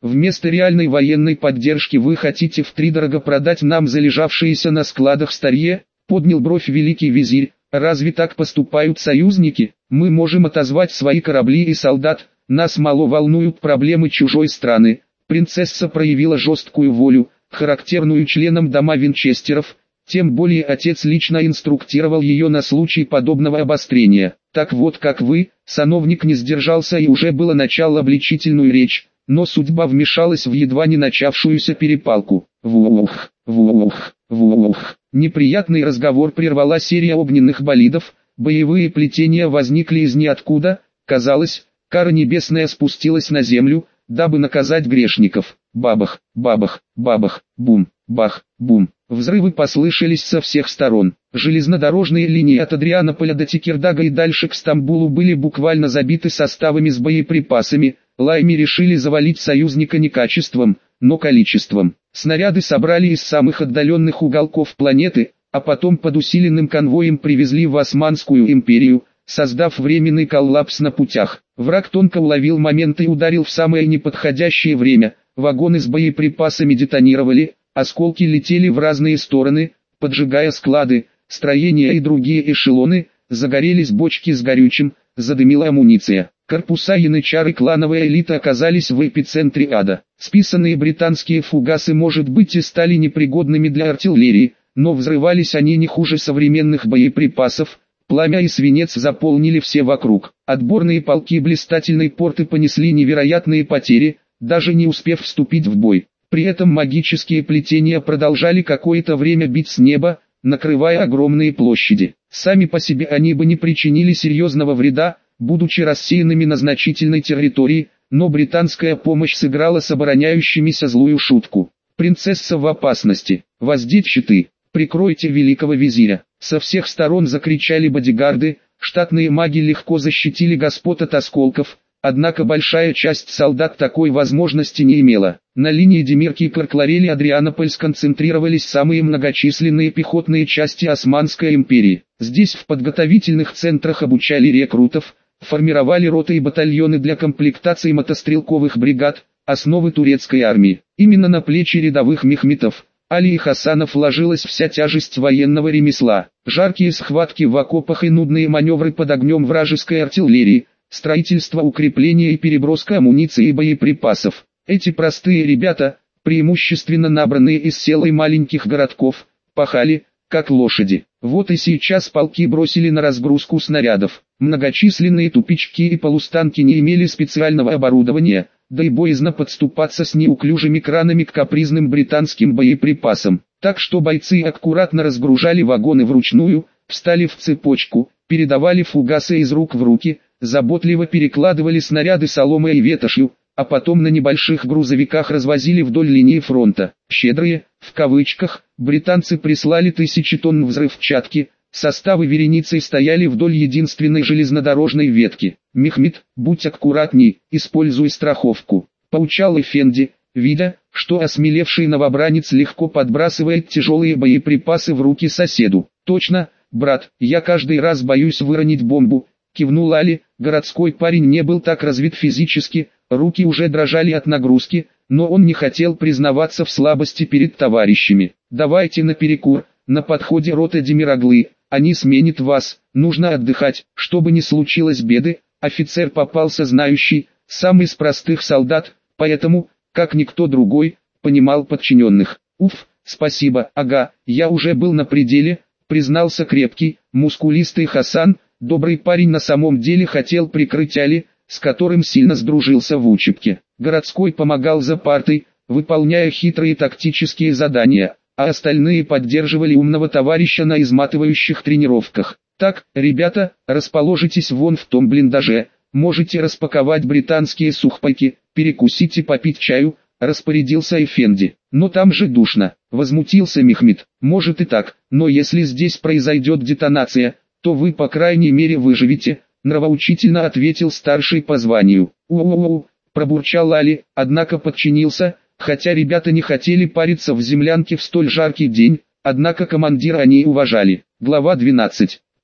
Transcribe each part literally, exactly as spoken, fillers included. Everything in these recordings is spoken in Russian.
Вместо реальной военной поддержки вы хотите втридорого продать нам залежавшиеся на складах старье? Поднял бровь великий визирь. Разве так поступают союзники? Мы можем отозвать свои корабли и солдат, нас мало волнуют проблемы чужой страны. Принцесса проявила жесткую волю, характерную членам дома Винчестеров, тем более отец лично инструктировал ее на случай подобного обострения. Так вот как вы, сановник не сдержался и уже было начал обличительную речь, но судьба вмешалась в едва не начавшуюся перепалку. Вух, вух, вух. Неприятный разговор прервала серия огненных болидов, боевые плетения возникли из ниоткуда, казалось, кара небесная спустилась на землю, дабы наказать грешников. Бабах, бабах, бабах, бум, бах, бум. Взрывы послышались со всех сторон. Железнодорожные линии от Адрианополя до Текирдага и дальше к Стамбулу были буквально забиты составами с боеприпасами. Лайми решили завалить союзника не качеством, но количеством. Снаряды собрали из самых отдаленных уголков планеты, а потом под усиленным конвоем привезли в Османскую империю, создав временный коллапс на путях. Враг тонко уловил момент и ударил в самое неподходящее время. Вагоны с боеприпасами детонировали, осколки летели в разные стороны, поджигая склады, строения и другие эшелоны, загорелись бочки с горючим, задымила амуниция. Корпуса янычар и клановая элита оказались в эпицентре ада. Списанные британские фугасы, может быть, и стали непригодными для артиллерии, но взрывались они не хуже современных боеприпасов. Пламя и свинец заполнили все вокруг. Отборные полки блистательной порты понесли невероятные потери, даже не успев вступить в бой. При этом магические плетения продолжали какое-то время бить с неба, накрывая огромные площади. Сами по себе они бы не причинили серьезного вреда, будучи рассеянными на значительной территории, но британская помощь сыграла с обороняющимися злую шутку. Принцесса в опасности. Воздеть щиты. Прикройте великого визиря. Со всех сторон закричали бодигарды, штатные маги легко защитили господ от осколков, однако большая часть солдат такой возможности не имела. На линии Демирки и Каркларели Адрианополь сконцентрировались самые многочисленные пехотные части Османской империи. Здесь в подготовительных центрах обучали рекрутов, формировали роты и батальоны для комплектации мотострелковых бригад, основы турецкой армии. Именно на плечи рядовых мехметов, Али и Хасанов ложилась вся тяжесть военного ремесла. Жаркие схватки в окопах и нудные маневры под огнем вражеской артиллерии, строительство укрепления и переброска амуниции и боеприпасов. Эти простые ребята, преимущественно набранные из сел и маленьких городков, пахали, как лошади. Вот и сейчас полки бросили на разгрузку снарядов. Многочисленные тупички и полустанки не имели специального оборудования, да и боязно подступаться с неуклюжими кранами к капризным британским боеприпасам. Так что бойцы аккуратно разгружали вагоны вручную, встали в цепочку, передавали фугасы из рук в руки, заботливо перекладывали снаряды соломой и ветошью, а потом на небольших грузовиках развозили вдоль линии фронта. Щедрые, в кавычках, британцы прислали тысячи тонн взрывчатки, составы вереницей стояли вдоль единственной железнодорожной ветки. «Мехмед, будь аккуратней, используй страховку», — поучал Эфенди, видя, что осмелевший новобранец легко подбрасывает тяжелые боеприпасы в руки соседу. «Точно, брат, я каждый раз боюсь выронить бомбу», — кивнул Али. Городской парень не был так развит физически, руки уже дрожали от нагрузки, но он не хотел признаваться в слабости перед товарищами. «Давайте наперекур, на подходе рота Демираглы, они сменят вас, нужно отдыхать, чтобы не случилось беды». Офицер попался знающий, сам из простых солдат, поэтому, как никто другой, понимал подчиненных. «Уф, спасибо, ага, я уже был на пределе», признался крепкий, мускулистый Хасан. Добрый парень на самом деле хотел прикрыть Али, с которым сильно сдружился в учебке. Городской помогал за партой, выполняя хитрые тактические задания, а остальные поддерживали умного товарища на изматывающих тренировках. «Так, ребята, расположитесь вон в том блиндаже, можете распаковать британские сухпайки, перекусить и попить чаю», распорядился Эфенди. «Но там же душно», возмутился Мехмед. «Может и так, но если здесь произойдет детонация, то вы по крайней мере выживете», нравоучительно ответил старший по званию. «У-у-у», пробурчал Али, однако подчинился, хотя ребята не хотели париться в землянке в столь жаркий день, однако командира они уважали. Глава двенадцать.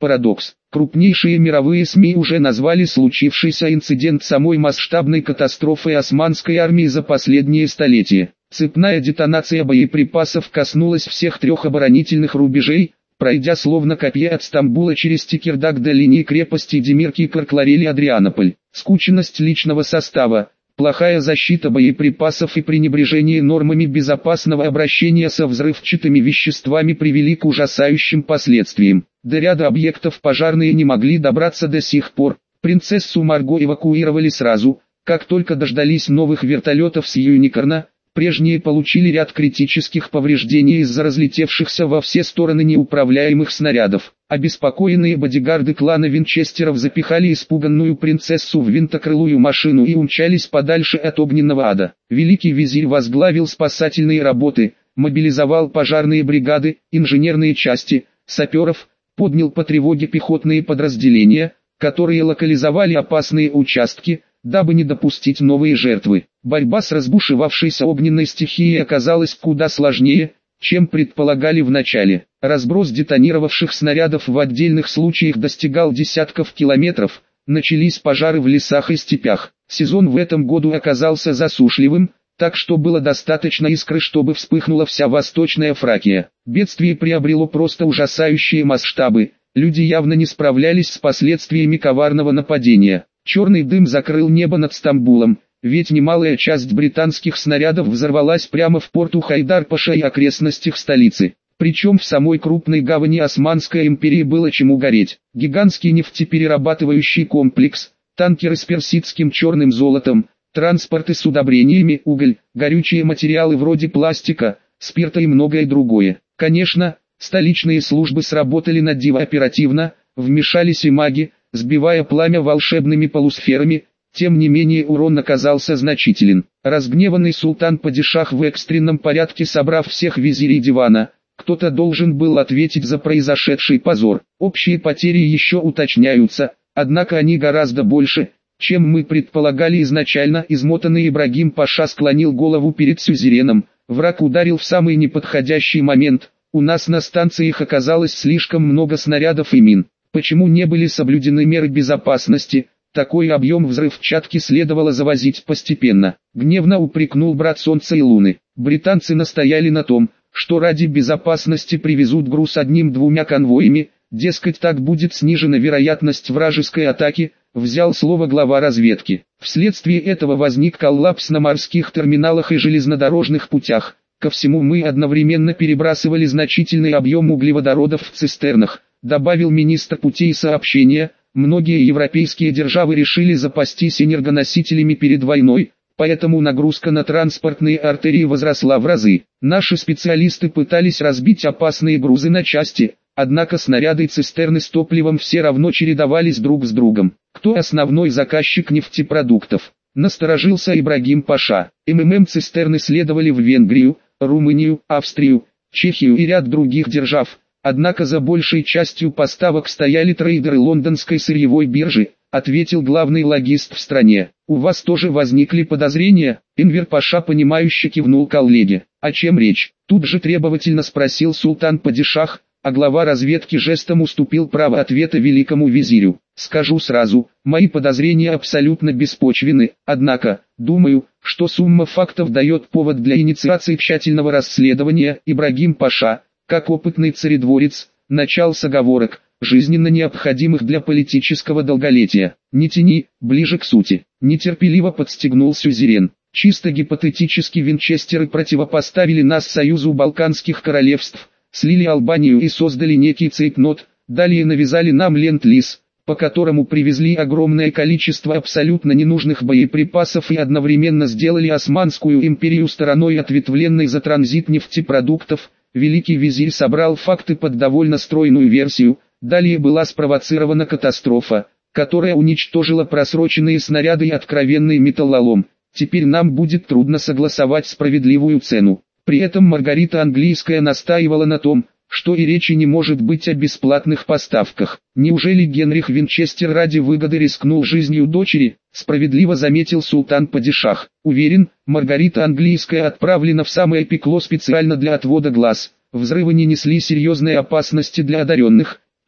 Парадокс. Крупнейшие мировые СМИ уже назвали случившийся инцидент самой масштабной катастрофой османской армии за последние столетия. Цепная детонация боеприпасов коснулась всех трех оборонительных рубежей, пройдя словно копье от Стамбула через Текирдаг до линии крепости Демирки, Каркларель и Адрианополь. Скученность личного состава, плохая защита боеприпасов и пренебрежение нормами безопасного обращения со взрывчатыми веществами привели к ужасающим последствиям. До ряда объектов пожарные не могли добраться до сих пор. Принцессу Марго эвакуировали сразу, как только дождались новых вертолетов с Юникорна. Прежние получили ряд критических повреждений из-за разлетевшихся во все стороны неуправляемых снарядов. Обеспокоенные бодигарды клана Винчестеров запихали испуганную принцессу в винтокрылую машину и умчались подальше от огненного ада. Великий визирь возглавил спасательные работы, мобилизовал пожарные бригады, инженерные части, саперов, поднял по тревоге пехотные подразделения, которые локализовали опасные участки, дабы не допустить новые жертвы. Борьба с разбушевавшейся огненной стихией оказалась куда сложнее, чем предполагали в начале. Разброс детонировавших снарядов в отдельных случаях достигал десятков километров, начались пожары в лесах и степях. Сезон в этом году оказался засушливым, так что было достаточно искры, чтобы вспыхнула вся Восточная Фракия. Бедствие приобрело просто ужасающие масштабы, люди явно не справлялись с последствиями коварного нападения. Черный дым закрыл небо над Стамбулом, ведь немалая часть британских снарядов взорвалась прямо в порту Хайдар-Паша и окрестностях столицы. Причем в самой крупной гавани Османской империи было чему гореть. Гигантский нефтеперерабатывающий комплекс, танкеры с персидским черным золотом, транспорты с удобрениями, уголь, горючие материалы вроде пластика, спирта и многое другое. Конечно, столичные службы сработали на диво оперативно, вмешались и маги, сбивая пламя волшебными полусферами, тем не менее урон оказался значителен. Разгневанный султан-падишах в экстренном порядке, собрав всех визирей дивана, кто-то должен был ответить за произошедший позор. Общие потери еще уточняются, однако они гораздо больше, чем мы предполагали изначально. Измотанный Ибрагим Паша склонил голову перед сюзереном. Враг ударил в самый неподходящий момент. У нас на станциях оказалось слишком много снарядов и мин. Почему не были соблюдены меры безопасности? Такой объем взрывчатки следовало завозить постепенно. Гневно упрекнул брат Солнца и Луны. Британцы настояли на том, что ради безопасности привезут груз одним-двумя конвоями, дескать, так будет снижена вероятность вражеской атаки, взял слово глава разведки. Вследствие этого возник коллапс на морских терминалах и железнодорожных путях. Ко всему мы одновременно перебрасывали значительный объем углеводородов в цистернах, добавил министр путей сообщения. Многие европейские державы решили запастись энергоносителями перед войной, поэтому нагрузка на транспортные артерии возросла в разы. Наши специалисты пытались разбить опасные грузы на части, однако снаряды и цистерны с топливом все равно чередовались друг с другом. Кто основной заказчик нефтепродуктов? Насторожился Ибрагим Паша. МММ-цистерны следовали в Венгрию, Румынию, Австрию, Чехию и ряд других держав. Однако за большей частью поставок стояли трейдеры лондонской сырьевой биржи, ответил главный логист в стране. У вас тоже возникли подозрения? Энвер Паша понимающе кивнул коллеге. О чем речь? Тут же требовательно спросил султан-падишах, а глава разведки жестом уступил право ответа великому визирю. Скажу сразу, мои подозрения абсолютно беспочвены, однако, думаю, что сумма фактов дает повод для инициации тщательного расследования. Ибрагим Паша, как опытный царедворец, начал с оговорок, жизненно необходимых для политического долголетия. Не тяни, ближе к сути. Нетерпеливо подстегнул сюзерен. Чисто гипотетически Винчестеры противопоставили нас союзу Балканских королевств, слили Албанию и создали некий цейтнот, далее навязали нам ленд-лиз, по которому привезли огромное количество абсолютно ненужных боеприпасов и одновременно сделали Османскую империю стороной, ответвленной за транзит нефтепродуктов. Великий визирь собрал факты под довольно стройную версию. Далее была спровоцирована катастрофа, которая уничтожила просроченные снаряды и откровенный металлолом. Теперь нам будет трудно согласовать справедливую цену. При этом Маргарита Английская настаивала на том, что и речи не может быть о бесплатных поставках. Неужели Генрих Винчестер ради выгоды рискнул жизнью дочери? Справедливо заметил султан-падишах. Уверен, Маргарита Английская отправлена в самое пекло специально для отвода глаз. Взрывы не несли серьезной опасности для одаренных,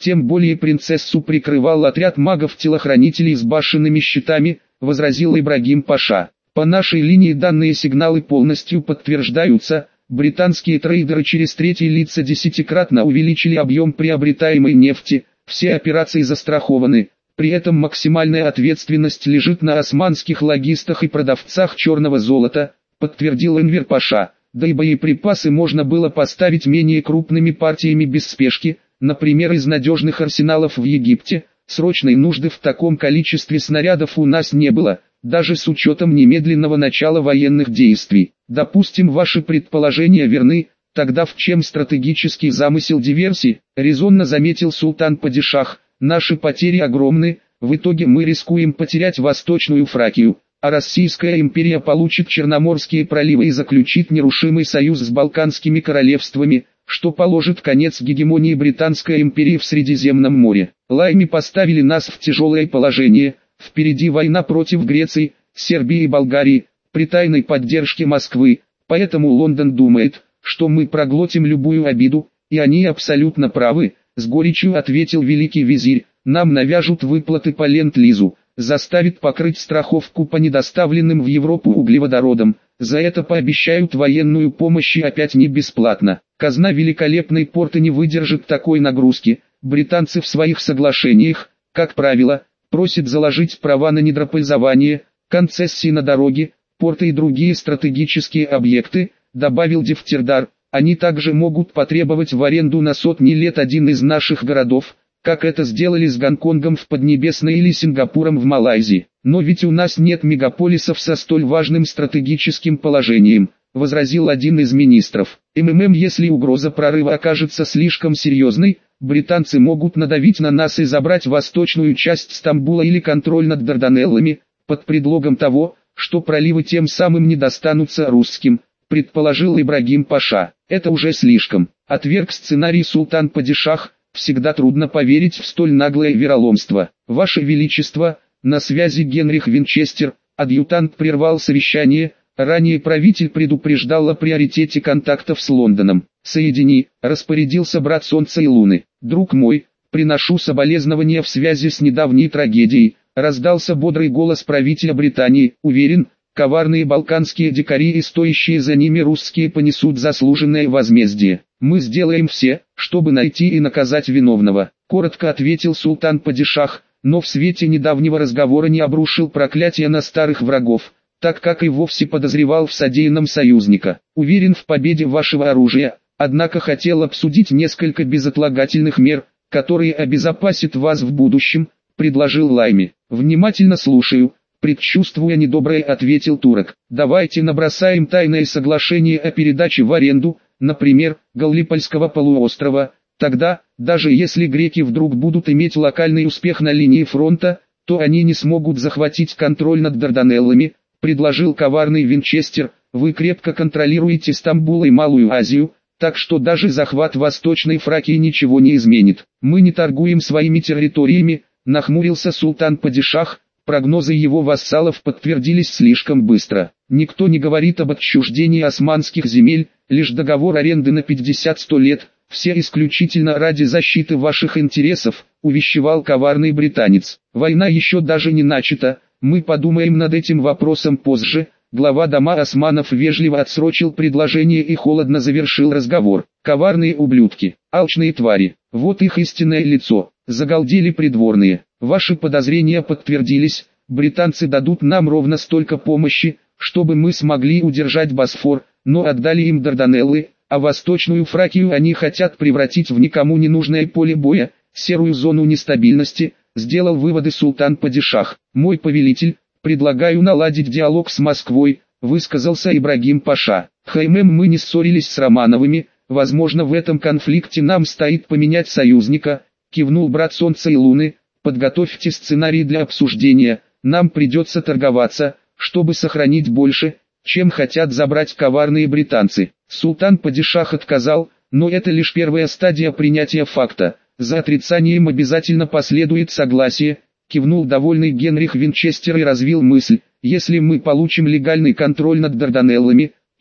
Тем более принцессу прикрывал отряд магов-телохранителей с башенными щитами, возразил Ибрагим Паша. По нашей линии данные сигналы полностью подтверждаются. Британские трейдеры через третьи лица десятикратно увеличили объем приобретаемой нефти, все операции застрахованы. При этом максимальная ответственность лежит на османских логистах и продавцах черного золота, подтвердил Энвер Паша. Да и боеприпасы можно было поставить менее крупными партиями без спешки, например из надежных арсеналов в Египте. Срочной нужды в таком количестве снарядов у нас не было, даже с учетом немедленного начала военных действий. Допустим, ваши предположения верны, тогда в чем стратегический замысел диверсии, резонно заметил султан Падишах. Наши потери огромны, в итоге мы рискуем потерять Восточную Фракию, а Российская империя получит Черноморские проливы и заключит нерушимый союз с Балканскими королевствами, что положит конец гегемонии Британской империи в Средиземном море. Лайми поставили нас в тяжелое положение, впереди война против Греции, Сербии и Болгарии, при тайной поддержке Москвы, поэтому Лондон думает, что мы проглотим любую обиду, и они абсолютно правы. С горечью ответил великий визирь, нам навяжут выплаты по ленд-лизу, заставят покрыть страховку по недоставленным в Европу углеводородам, за это пообещают военную помощь и опять не бесплатно. Казна великолепной порты не выдержит такой нагрузки, британцы в своих соглашениях, как правило, просят заложить права на недропользование, концессии на дороги, порты и другие стратегические объекты, добавил Дефтердар. Они также могут потребовать в аренду на сотни лет один из наших городов, как это сделали с Гонконгом в Поднебесной или Сингапуром в Малайзии. Но ведь у нас нет мегаполисов со столь важным стратегическим положением, возразил один из министров. МММ, если угроза прорыва окажется слишком серьезной, британцы могут надавить на нас и забрать восточную часть Стамбула или контроль над Дарданеллами, под предлогом того, что проливы тем самым не достанутся русским, предположил Ибрагим Паша. Это уже слишком. Отверг сценарий султан Падишах. Всегда трудно поверить в столь наглое вероломство. Ваше Величество, на связи Генрих Винчестер. Адъютант прервал совещание. Ранее правитель предупреждал о приоритете контактов с Лондоном. Соедини, распорядился брат Солнца и Луны. Друг мой, приношу соболезнования в связи с недавней трагедией. Раздался бодрый голос правителя Британии. Уверен, коварные балканские дикари и стоящие за ними русские понесут заслуженное возмездие. Мы сделаем все, чтобы найти и наказать виновного. Коротко ответил султан Падишах, но в свете недавнего разговора не обрушил проклятие на старых врагов, так как и вовсе подозревал в содеянном союзника. Уверен в победе вашего оружия, однако хотел обсудить несколько безотлагательных мер, которые обезопасят вас в будущем, предложил Лайми. Внимательно слушаю. Предчувствуя недоброе, ответил турок. Давайте набросаем тайное соглашение о передаче в аренду, например, Галлипольского полуострова. Тогда, даже если греки вдруг будут иметь локальный успех на линии фронта, то они не смогут захватить контроль над Дарданеллами, предложил коварный Винчестер. Вы крепко контролируете Стамбул и Малую Азию, так что даже захват Восточной Фракии ничего не изменит. Мы не торгуем своими территориями, нахмурился султан Падишах. Прогнозы его вассалов подтвердились слишком быстро. Никто не говорит об отчуждении османских земель, лишь договор аренды на пятьдесят-сто лет, все исключительно ради защиты ваших интересов, увещевал коварный британец. Война еще даже не начата, мы подумаем над этим вопросом позже. Глава дома османов вежливо отсрочил предложение и холодно завершил разговор. Коварные ублюдки, алчные твари, вот их истинное лицо, загалдели придворные. Ваши подозрения подтвердились, британцы дадут нам ровно столько помощи, чтобы мы смогли удержать Босфор, но отдали им Дарданеллы, а Восточную Фракию они хотят превратить в никому не нужное поле боя, серую зону нестабильности, сделал выводы султан Падишах. Мой повелитель, предлагаю наладить диалог с Москвой, высказался Ибрагим Паша. Хаймем, мы не ссорились с Романовыми, возможно в этом конфликте нам стоит поменять союзника, кивнул брат Солнца и Луны. Подготовьте сценарий для обсуждения, нам придется торговаться, чтобы сохранить больше, чем хотят забрать коварные британцы. Султан Падишах отказал, но это лишь первая стадия принятия факта, за отрицанием обязательно последует согласие, кивнул довольный Генрих Винчестер и развил мысль, если мы получим легальный контроль над Дарданеллами,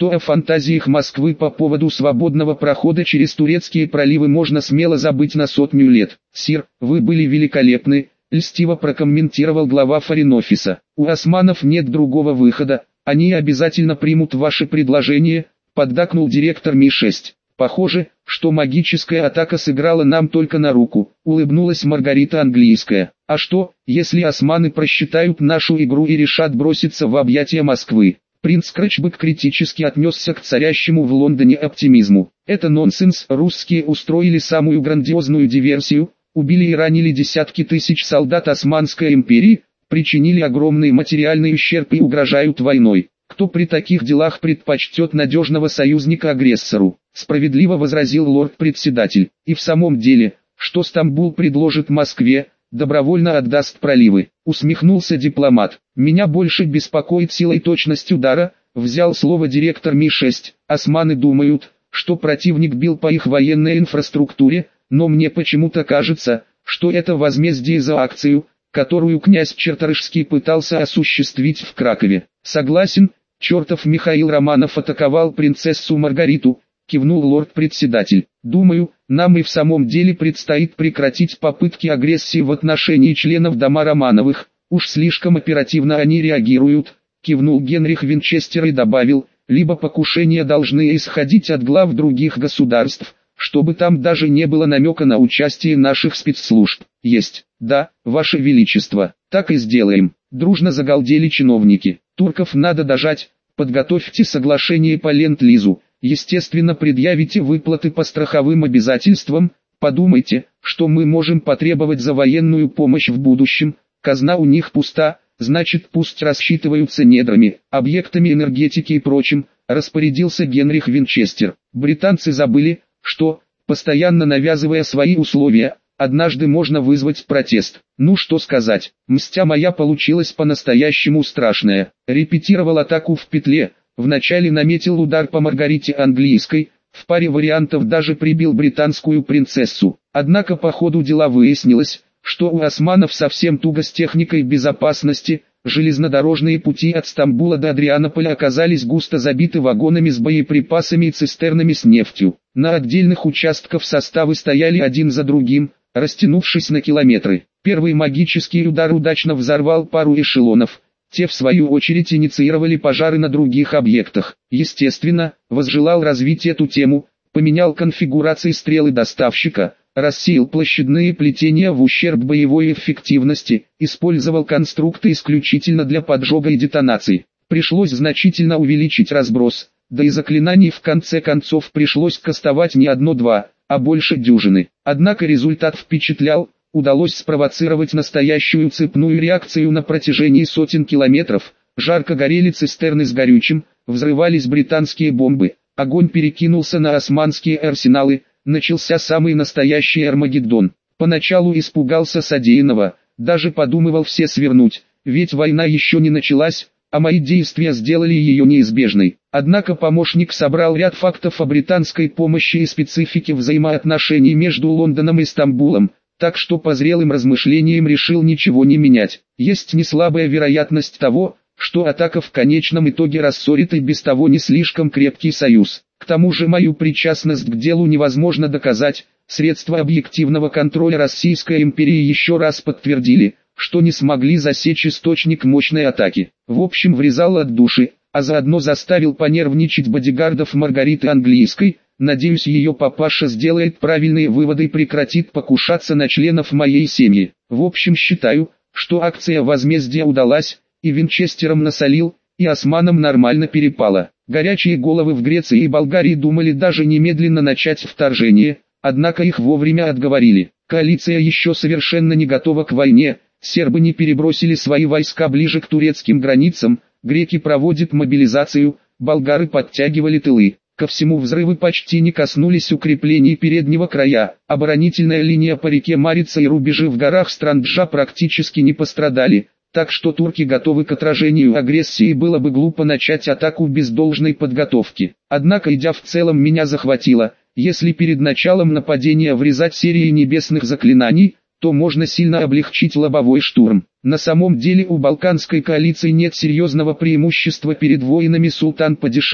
то о фантазиях Москвы по поводу свободного прохода через турецкие проливы можно смело забыть на сотню лет. «Сир, вы были великолепны», — льстиво прокомментировал глава форин-офиса. «У османов нет другого выхода, они обязательно примут ваше предложение», — поддакнул директор Ми шесть. «Похоже, что магическая атака сыграла нам только на руку», — улыбнулась Маргарита Английская. «А что, если османы просчитают нашу игру и решат броситься в объятия Москвы?» Принц Кречбек критически отнесся к царящему в Лондоне оптимизму. «Это нонсенс, русские устроили самую грандиозную диверсию, убили и ранили десятки тысяч солдат Османской империи, причинили огромный материальный ущерб и угрожают войной. Кто при таких делах предпочтет надежного союзника агрессору?» Справедливо возразил лорд-председатель. «И в самом деле, что Стамбул предложит Москве, добровольно отдаст проливы», усмехнулся дипломат. «Меня больше беспокоит сила и точность удара», взял слово директор Ми шесть. «Османы думают, что противник бил по их военной инфраструктуре, но мне почему-то кажется, что это возмездие за акцию, которую князь Черторышский пытался осуществить в Кракове». «Согласен, чертов Михаил Романов атаковал принцессу Маргариту», кивнул лорд-председатель. «Думаю, нам и в самом деле предстоит прекратить попытки агрессии в отношении членов дома Романовых, уж слишком оперативно они реагируют», кивнул Генрих Винчестер и добавил, «либо покушения должны исходить от глав других государств, чтобы там даже не было намека на участие наших спецслужб». «Есть, да, ваше величество, так и сделаем», дружно загалдели чиновники. «Турков надо дожать, подготовьте соглашение по ленд-лизу. Естественно, предъявите выплаты по страховым обязательствам, подумайте, что мы можем потребовать за военную помощь в будущем, казна у них пуста, значит пусть рассчитываются недрами, объектами энергетики и прочим», распорядился Генрих Винчестер. «Британцы забыли, что, постоянно навязывая свои условия, однажды можно вызвать протест. Ну что сказать, мстя моя получилась по-настоящему страшная. Репетировал атаку в петле. Вначале наметил удар по Маргарите Английской, в паре вариантов даже прибил британскую принцессу. Однако по ходу дела выяснилось, что у османов совсем туго с техникой безопасности, железнодорожные пути от Стамбула до Адрианополя оказались густо забиты вагонами с боеприпасами и цистернами с нефтью. На отдельных участках составы стояли один за другим, растянувшись на километры. Первый магический удар удачно взорвал пару эшелонов. Те в свою очередь инициировали пожары на других объектах. Естественно, возжелал развить эту тему, поменял конфигурации стрелы доставщика, рассеял площадные плетения в ущерб боевой эффективности, использовал конструкты исключительно для поджога и детонации. Пришлось значительно увеличить разброс, да и заклинаний в конце концов пришлось кастовать не одно-два, а больше дюжины. Однако результат впечатлял. Удалось спровоцировать настоящую цепную реакцию на протяжении сотен километров. Жарко горели цистерны с горючим, взрывались британские бомбы, огонь перекинулся на османские арсеналы, начался самый настоящий Армагеддон. Поначалу испугался содеянного, даже подумывал все свернуть, ведь война еще не началась, а мои действия сделали ее неизбежной. Однако помощник собрал ряд фактов о британской помощи и специфике взаимоотношений между Лондоном и Стамбулом, так что по зрелым размышлениям решил ничего не менять. Есть неслабая вероятность того, что атака в конечном итоге рассорит и без того не слишком крепкий союз. К тому же мою причастность к делу невозможно доказать, средства объективного контроля Российской империи еще раз подтвердили, что не смогли засечь источник мощной атаки. В общем, врезал от души, а заодно заставил понервничать бодигардов Маргариты Английской. Надеюсь, ее папаша сделает правильные выводы и прекратит покушаться на членов моей семьи. В общем, считаю, что акция возмездия удалась, и Винчестерам насолил, и османам нормально перепало. Горячие головы в Греции и Болгарии думали даже немедленно начать вторжение, однако их вовремя отговорили. Коалиция еще совершенно не готова к войне, сербы не перебросили свои войска ближе к турецким границам, греки проводят мобилизацию, болгары подтягивали тылы. Ко всему, взрывы почти не коснулись укреплений переднего края, оборонительная линия по реке Марица и рубежи в горах Странджа практически не пострадали, так что турки готовы к отражению агрессии, и было бы глупо начать атаку без должной подготовки. Однако идя в целом меня захватило, если перед началом нападения врезать серии небесных заклинаний, то можно сильно облегчить лобовой штурм. На самом деле у балканской коалиции нет серьезного преимущества перед воинами султан-падишаха,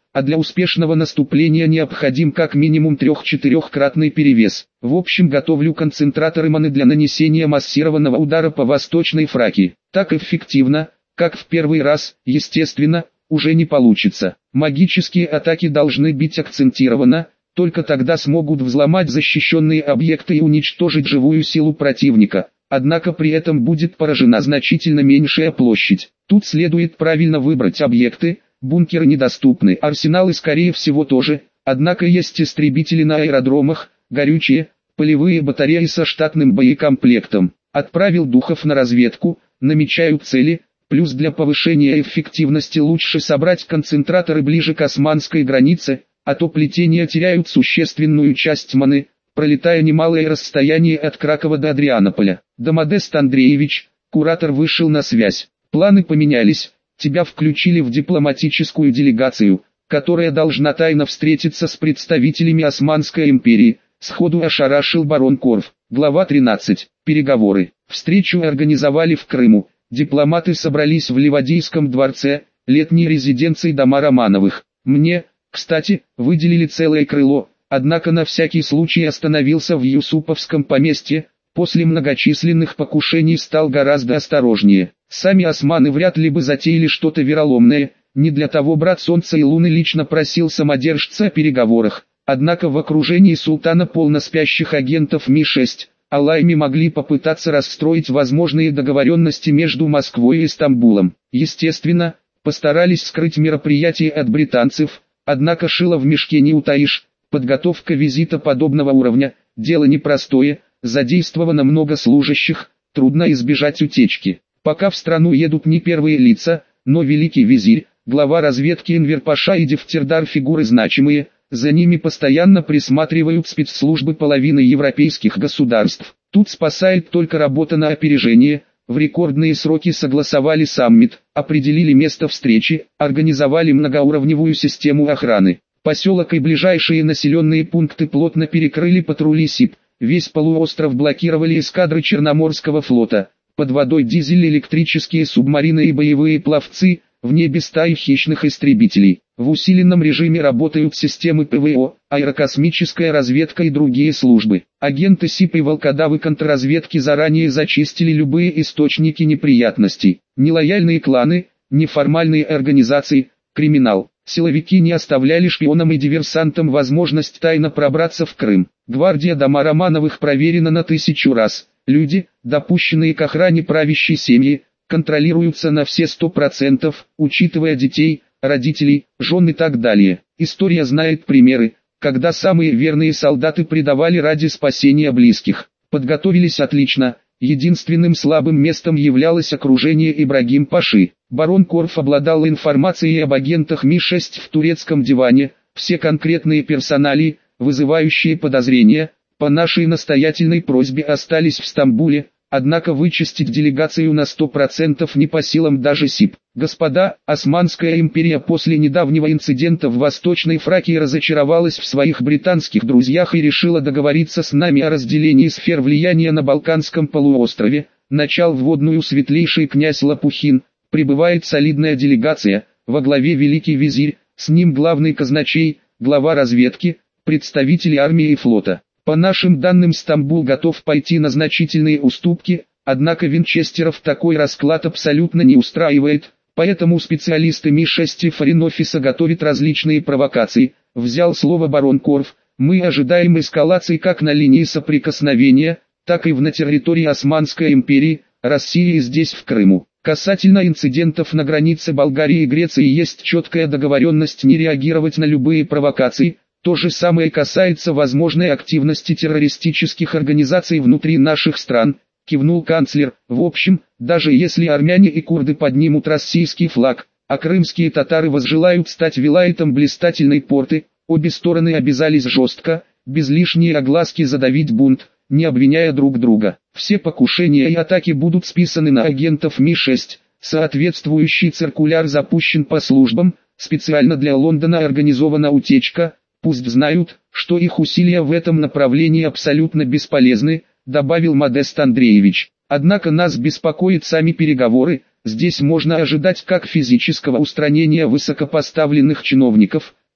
а для успешного наступления необходим как минимум трех-четырехкратный перевес. В общем, готовлю концентраторы маны для нанесения массированного удара по Восточной Фракии. Так эффективно, как в первый раз, естественно, уже не получится. Магические атаки должны быть акцентированы, только тогда смогут взломать защищенные объекты и уничтожить живую силу противника. Однако при этом будет поражена значительно меньшая площадь. Тут следует правильно выбрать объекты. Бункеры недоступны, арсеналы скорее всего тоже, однако есть истребители на аэродромах, горючие, полевые батареи со штатным боекомплектом. Отправил духов на разведку, намечаю цели, плюс для повышения эффективности лучше собрать концентраторы ближе к османской границе, а то плетения теряют существенную часть маны, пролетая немалое расстояние от Кракова до Адрианополя. Да, Модест Андреевич, куратор вышел на связь. Планы поменялись. Тебя включили в дипломатическую делегацию, которая должна тайно встретиться с представителями Османской империи, сходу ошарашил барон Корф. Глава тринадцать. Переговоры. Встречу организовали в Крыму. Дипломаты собрались в Ливадийском дворце, летней резиденции дома Романовых. Мне, кстати, выделили целое крыло, однако на всякий случай остановился в Юсуповском поместье. После многочисленных покушений стал гораздо осторожнее. Сами османы вряд ли бы затеяли что-то вероломное, не для того брат Солнца и Луны лично просил самодержца о переговорах. Однако в окружении султана полно спящих агентов Ми шесть, Алайми могли попытаться расстроить возможные договоренности между Москвой и Стамбулом. Естественно, постарались скрыть мероприятие от британцев, однако шило в мешке не утаишь. Подготовка визита подобного уровня – дело непростое. Задействовано много служащих, трудно избежать утечки. Пока в страну едут не первые лица, но великий визирь, глава разведки Энвер Паша и Дефтердар фигуры значимые, за ними постоянно присматривают спецслужбы половины европейских государств. Тут спасает только работа на опережение, в рекордные сроки согласовали саммит, определили место встречи, организовали многоуровневую систему охраны. Поселок и ближайшие населенные пункты плотно перекрыли патрули СИП. Весь полуостров блокировали эскадры Черноморского флота, под водой дизель-электрические субмарины и боевые пловцы, в небе стаи хищных истребителей. В усиленном режиме работают системы ПВО, аэрокосмическая разведка и другие службы. Агенты СИП и волкодавы контрразведки заранее зачистили любые источники неприятностей. Нелояльные кланы, неформальные организации, криминал. Силовики не оставляли шпионам и диверсантам возможность тайно пробраться в Крым. Гвардия дома Романовых проверена на тысячу раз. Люди, допущенные к охране правящей семьи, контролируются на все сто процентов, учитывая детей, родителей, жен и так далее. История знает примеры, когда самые верные солдаты предавали ради спасения близких. Подготовились отлично. Единственным слабым местом являлось окружение Ибрагим Паши. Барон Корф обладал информацией об агентах Ми шесть в турецком диване, все конкретные персоналии, вызывающие подозрения, по нашей настоятельной просьбе остались в Стамбуле, однако вычистить делегацию на сто процентов не по силам даже СИП. Господа, Османская империя после недавнего инцидента в Восточной Фракии разочаровалась в своих британских друзьях и решила договориться с нами о разделении сфер влияния на Балканском полуострове. Начал вводную светлейший князь Лопухин. Прибывает солидная делегация, во главе великий визирь, с ним главный казначей, глава разведки, представители армии и флота. По нашим данным, Стамбул готов пойти на значительные уступки, однако Винчестеров такой расклад абсолютно не устраивает, поэтому специалисты Ми шесть и Foreign Office готовят различные провокации. Взял слово барон Корф. Мы ожидаем эскалации как на линии соприкосновения, так и в на территории Османской империи, России и здесь в Крыму. Касательно инцидентов на границе Болгарии и Греции есть четкая договоренность не реагировать на любые провокации. То же самое касается возможной активности террористических организаций внутри наших стран, кивнул канцлер. В общем, даже если армяне и курды поднимут российский флаг, а крымские татары возжелают стать вилаетом блистательной порты, обе стороны обязались жестко, без лишней огласки задавить бунт, не обвиняя друг друга. Все покушения и атаки будут списаны на агентов Ми шесть, соответствующий циркуляр запущен по службам, специально для Лондона организована утечка. Пусть знают, что их усилия в этом направлении абсолютно бесполезны, добавил Модест Андреевич. Однако нас беспокоят сами переговоры, здесь можно ожидать как физического устранения высокопоставленных чиновников,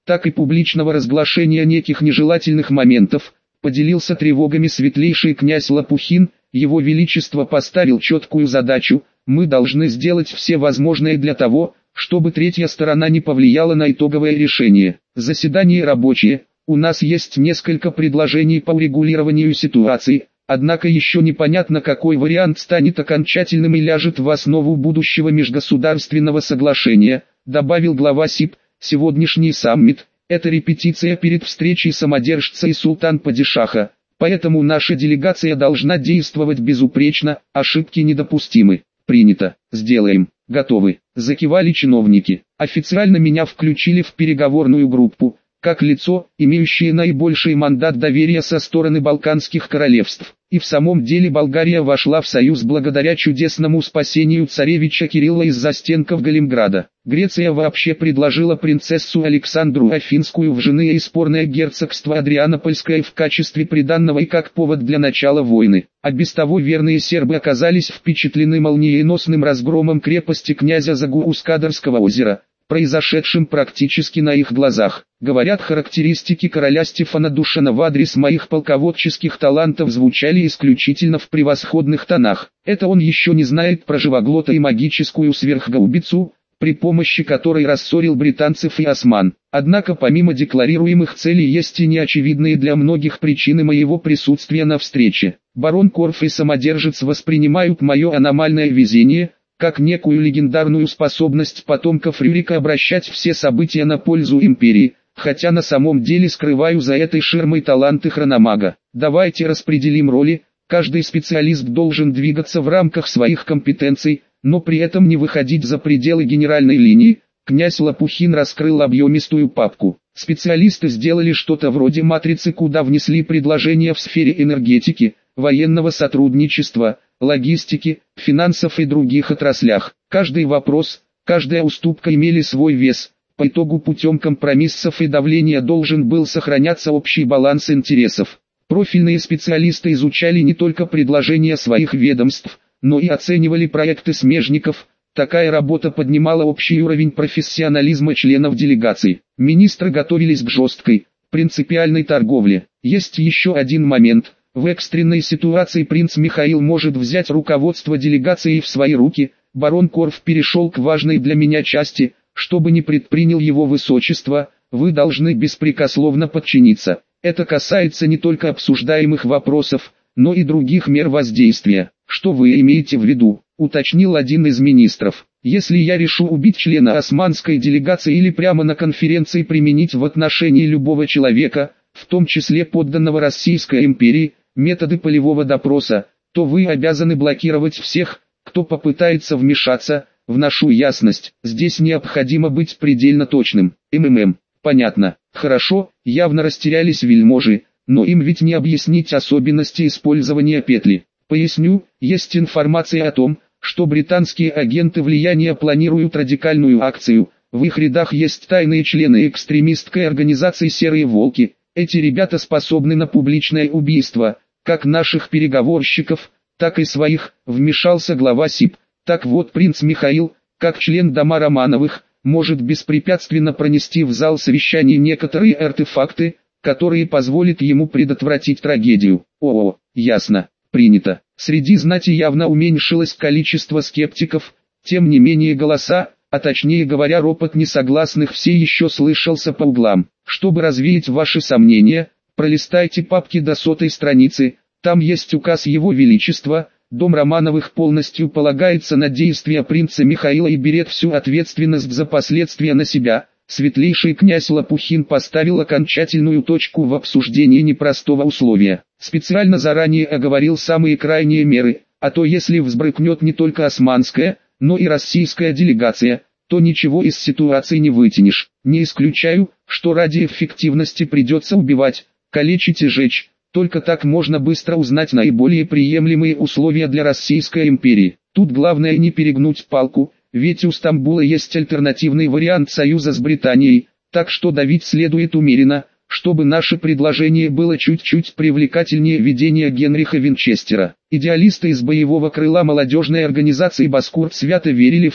так и публичного разглашения неких нежелательных моментов, поделился тревогами светлейший князь Лопухин. Его Величество поставил четкую задачу: мы должны сделать все возможное для того, чтобы третья сторона не повлияла на итоговое решение. Заседание рабочее, у нас есть несколько предложений по урегулированию ситуации, однако еще непонятно, какой вариант станет окончательным и ляжет в основу будущего межгосударственного соглашения, добавил глава СИП. Сегодняшний саммит – это репетиция перед встречей самодержца и султан-падишаха, поэтому наша делегация должна действовать безупречно, ошибки недопустимы. Принято, сделаем, готовы, закивали чиновники. Официально меня включили в переговорную группу, как лицо, имеющее наибольший мандат доверия со стороны Балканских королевств. И в самом деле Болгария вошла в союз благодаря чудесному спасению царевича Кирилла из застенков Галимграда. Греция вообще предложила принцессу Александру Афинскую в жены и спорное герцогство Адрианопольское в качестве приданного и как повод для начала войны. А без того верные сербы оказались впечатлены молниеносным разгромом крепости князя Загу-Ускадарского озера, произошедшим практически на их глазах. Говорят, характеристики короля Стефана Душана в адрес моих полководческих талантов звучали исключительно в превосходных тонах. Это он еще не знает про живоглота и магическую сверхгаубицу, при помощи которой рассорил британцев и осман. Однако помимо декларируемых целей есть и неочевидные для многих причины моего присутствия на встрече. Барон Корф и самодержец воспринимают мое аномальное везение как некую легендарную способность потомков Рюрика обращать все события на пользу империи, хотя на самом деле скрываю за этой ширмой таланты хрономага. Давайте распределим роли, каждый специалист должен двигаться в рамках своих компетенций, но при этом не выходить за пределы генеральной линии. Князь Лопухин раскрыл объемистую папку. Специалисты сделали что-то вроде матрицы, куда внесли предложения в сфере энергетики, военного сотрудничества, логистики, финансов и других отраслях. Каждый вопрос, каждая уступка имели свой вес. По итогу путем компромиссов и давления должен был сохраняться общий баланс интересов. Профильные специалисты изучали не только предложения своих ведомств, но и оценивали проекты смежников. Такая работа поднимала общий уровень профессионализма членов делегаций. Министры готовились к жесткой, принципиальной торговле. Есть еще один момент. В экстренной ситуации принц Михаил может взять руководство делегацией в свои руки. Барон Корф перешел к важной для меня части. Чтобы не предпринял его высочество, вы должны беспрекословно подчиниться. Это касается не только обсуждаемых вопросов, но и других мер воздействия. Что вы имеете в виду, уточнил один из министров. Если я решу убить члена османской делегации или прямо на конференции применить в отношении любого человека, в том числе подданного Российской империи, методы полевого допроса, то вы обязаны блокировать всех, кто попытается вмешаться. Вношу ясность, здесь необходимо быть предельно точным. МММ, понятно, хорошо, явно растерялись вельможи, но им ведь не объяснить особенности использования петли. Поясню, есть информация о том, что британские агенты влияния планируют радикальную акцию. В их рядах есть тайные члены экстремистской организации «Серые волки». Эти ребята способны на публичное убийство, как наших переговорщиков, так и своих, вмешался глава СИП. Так вот, принц Михаил, как член дома Романовых, может беспрепятственно пронести в зал совещаний некоторые артефакты, которые позволят ему предотвратить трагедию. О, ясно, принято. Среди знати явно уменьшилось количество скептиков, тем не менее голоса, а точнее говоря ропот несогласных все еще слышался по углам. Чтобы развеять ваши сомнения, пролистайте папки до сотой страницы, там есть указ Его Величества. Дом Романовых полностью полагается на действия принца Михаила и берет всю ответственность за последствия на себя. Светлейший князь Лопухин поставил окончательную точку в обсуждении непростого условия. Специально заранее оговорил самые крайние меры, а то если взбрыкнет не только османская, но и российская делегация, то ничего из ситуации не вытянешь. Не исключаю, что ради эффективности придется убивать, калечить и жечь. Только так можно быстро узнать наиболее приемлемые условия для Российской империи. Тут главное не перегнуть палку, ведь у Стамбула есть альтернативный вариант союза с Британией, так что давить следует умеренно, чтобы наше предложение было чуть-чуть привлекательнее ведения Генриха Винчестера. Идеалисты из боевого крыла молодежной организации «Баскурт» свято верили в то,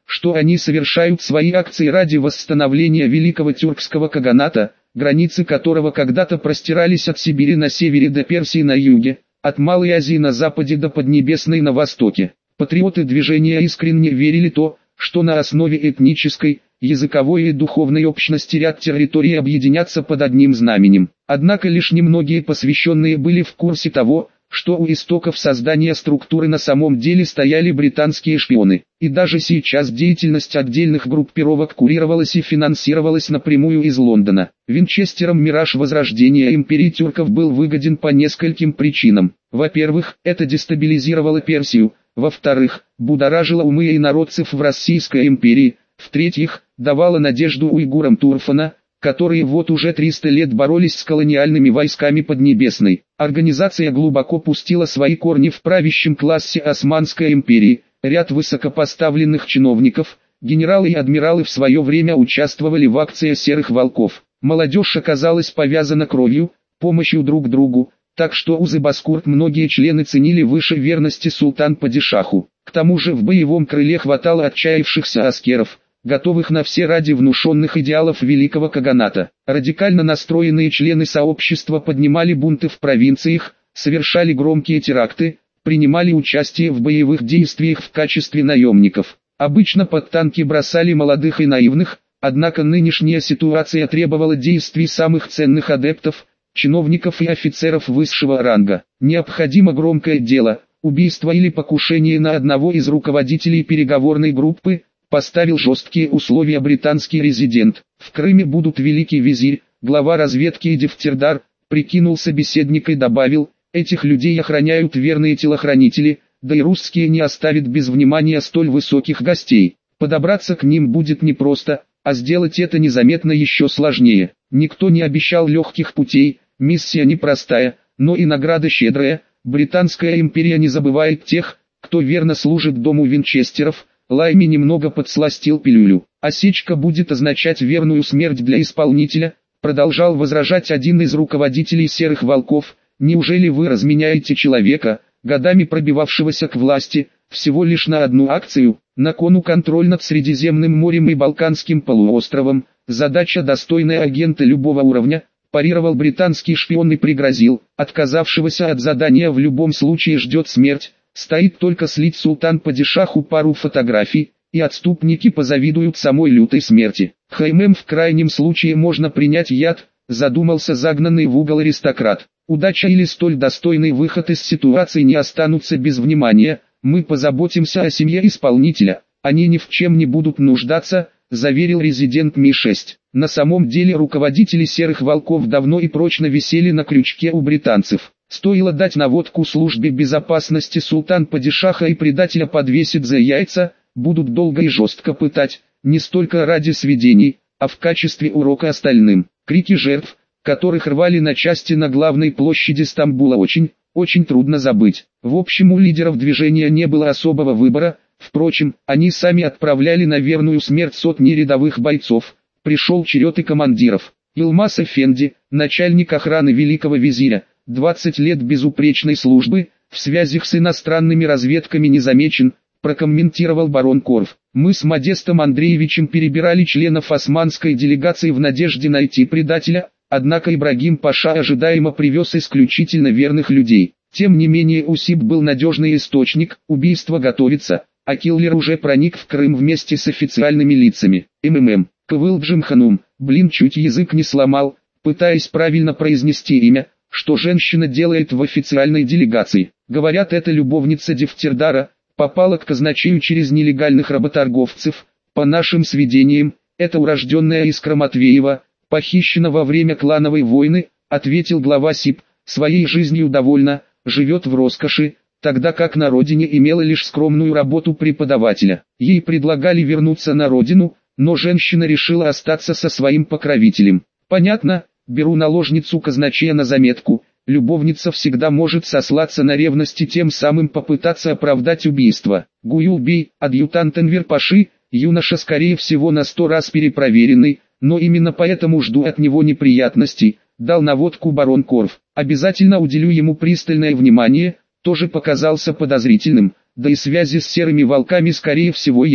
что они совершают свои акции ради восстановления великого тюркского каганата, границы которого когда-то простирались от Сибири на севере до Персии на юге, от Малой Азии на западе до Поднебесной на востоке. Патриоты движения искренне верили в то, что на основе этнической, языковой и духовной общности ряд территорий объединятся под одним знаменем. Однако лишь немногие посвященные были в курсе того, что у истоков создания структуры на самом деле стояли британские шпионы. И даже сейчас деятельность отдельных группировок курировалась и финансировалась напрямую из Лондона. Винчестерам мираж возрождения империи тюрков был выгоден по нескольким причинам. Во-первых, это дестабилизировало Персию. Во-вторых, будоражило умы инородцев в Российской империи. В-третьих, давало надежду уйгурам Турфана, которые вот уже триста лет боролись с колониальными войсками Поднебесной. Организация глубоко пустила свои корни в правящем классе Османской империи. Ряд высокопоставленных чиновников, генералы и адмиралы в свое время участвовали в акции «Серых волков». Молодежь оказалась повязана кровью, помощью друг другу, так что узы Башкурт многие члены ценили выше верности султан-падишаху. К тому же в боевом крыле хватало отчаявшихся аскеров, готовых на все ради внушенных идеалов великого каганата. Радикально настроенные члены сообщества поднимали бунты в провинциях, совершали громкие теракты, принимали участие в боевых действиях в качестве наемников. Обычно под танки бросали молодых и наивных, однако нынешняя ситуация требовала действий самых ценных адептов, чиновников и офицеров высшего ранга. Необходимо громкое дело, убийство или покушение на одного из руководителей переговорной группы, поставил жесткие условия британский резидент. В Крыме будут великий визирь, глава разведки и Дефтердар, прикинул собеседник и добавил, этих людей охраняют верные телохранители, да и русские не оставят без внимания столь высоких гостей. Подобраться к ним будет непросто, а сделать это незаметно еще сложнее. Никто не обещал легких путей, миссия непростая, но и награда щедрая. Британская империя не забывает тех, кто верно служит дому Винчестеров. Лайми немного подсластил пилюлю. Осечка будет означать верную смерть для исполнителя, продолжал возражать один из руководителей Серых Волков. Неужели вы разменяете человека, годами пробивавшегося к власти, всего лишь на одну акцию? На кону контроль над Средиземным морем и Балканским полуостровом, задача достойная агента любого уровня, парировал британский шпион и пригрозил, отказавшегося от задания в любом случае ждет смерть. Стоит только слить султан-падишаху пару фотографий, и отступники позавидуют самой лютой смерти. Хаймем в крайнем случае можно принять яд, задумался загнанный в угол аристократ. Удача или столь достойный выход из ситуации не останутся без внимания, мы позаботимся о семье исполнителя, они ни в чем не будут нуждаться, заверил резидент Ми шесть. На самом деле руководители Серых Волков давно и прочно висели на крючке у британцев. Стоило дать наводку службе безопасности султан-падишаха и предателя подвесить за яйца, будут долго и жестко пытать, не столько ради сведений, а в качестве урока остальным. Крики жертв, которых рвали на части на главной площади Стамбула очень, очень трудно забыть. В общем, у лидеров движения не было особого выбора, впрочем, они сами отправляли на верную смерть сотни рядовых бойцов. Пришел черед и командиров. Илмаз Эфенди, начальник охраны великого визиря, двадцать лет безупречной службы, в связях с иностранными разведками не замечен, прокомментировал барон Корф. Мы с Модестом Андреевичем перебирали членов османской делегации в надежде найти предателя, однако Ибрагим Паша ожидаемо привез исключительно верных людей. Тем не менее у СИБ был надежный источник, убийство готовится, а киллер уже проник в Крым вместе с официальными лицами. МММ, Кывыл Джимханум, блин чуть язык не сломал, пытаясь правильно произнести имя. Что женщина делает в официальной делегации? Говорят, это любовница Дефтердара, попала к казначею через нелегальных работорговцев. По нашим сведениям, это урожденная Искра Матвеева, похищена во время клановой войны, ответил глава СИБ, своей жизнью довольна, живет в роскоши, тогда как на родине имела лишь скромную работу преподавателя. Ей предлагали вернуться на родину, но женщина решила остаться со своим покровителем. Понятно. Беру наложницу казначея на заметку, любовница всегда может сослаться на ревность и тем самым попытаться оправдать убийство. Гуюлбей, адъютант Энвер Паши, юноша скорее всего на сто раз перепроверенный, но именно поэтому жду от него неприятностей, дал наводку барон Корф. Обязательно уделю ему пристальное внимание, тоже показался подозрительным, да и связи с серыми волками скорее всего есть,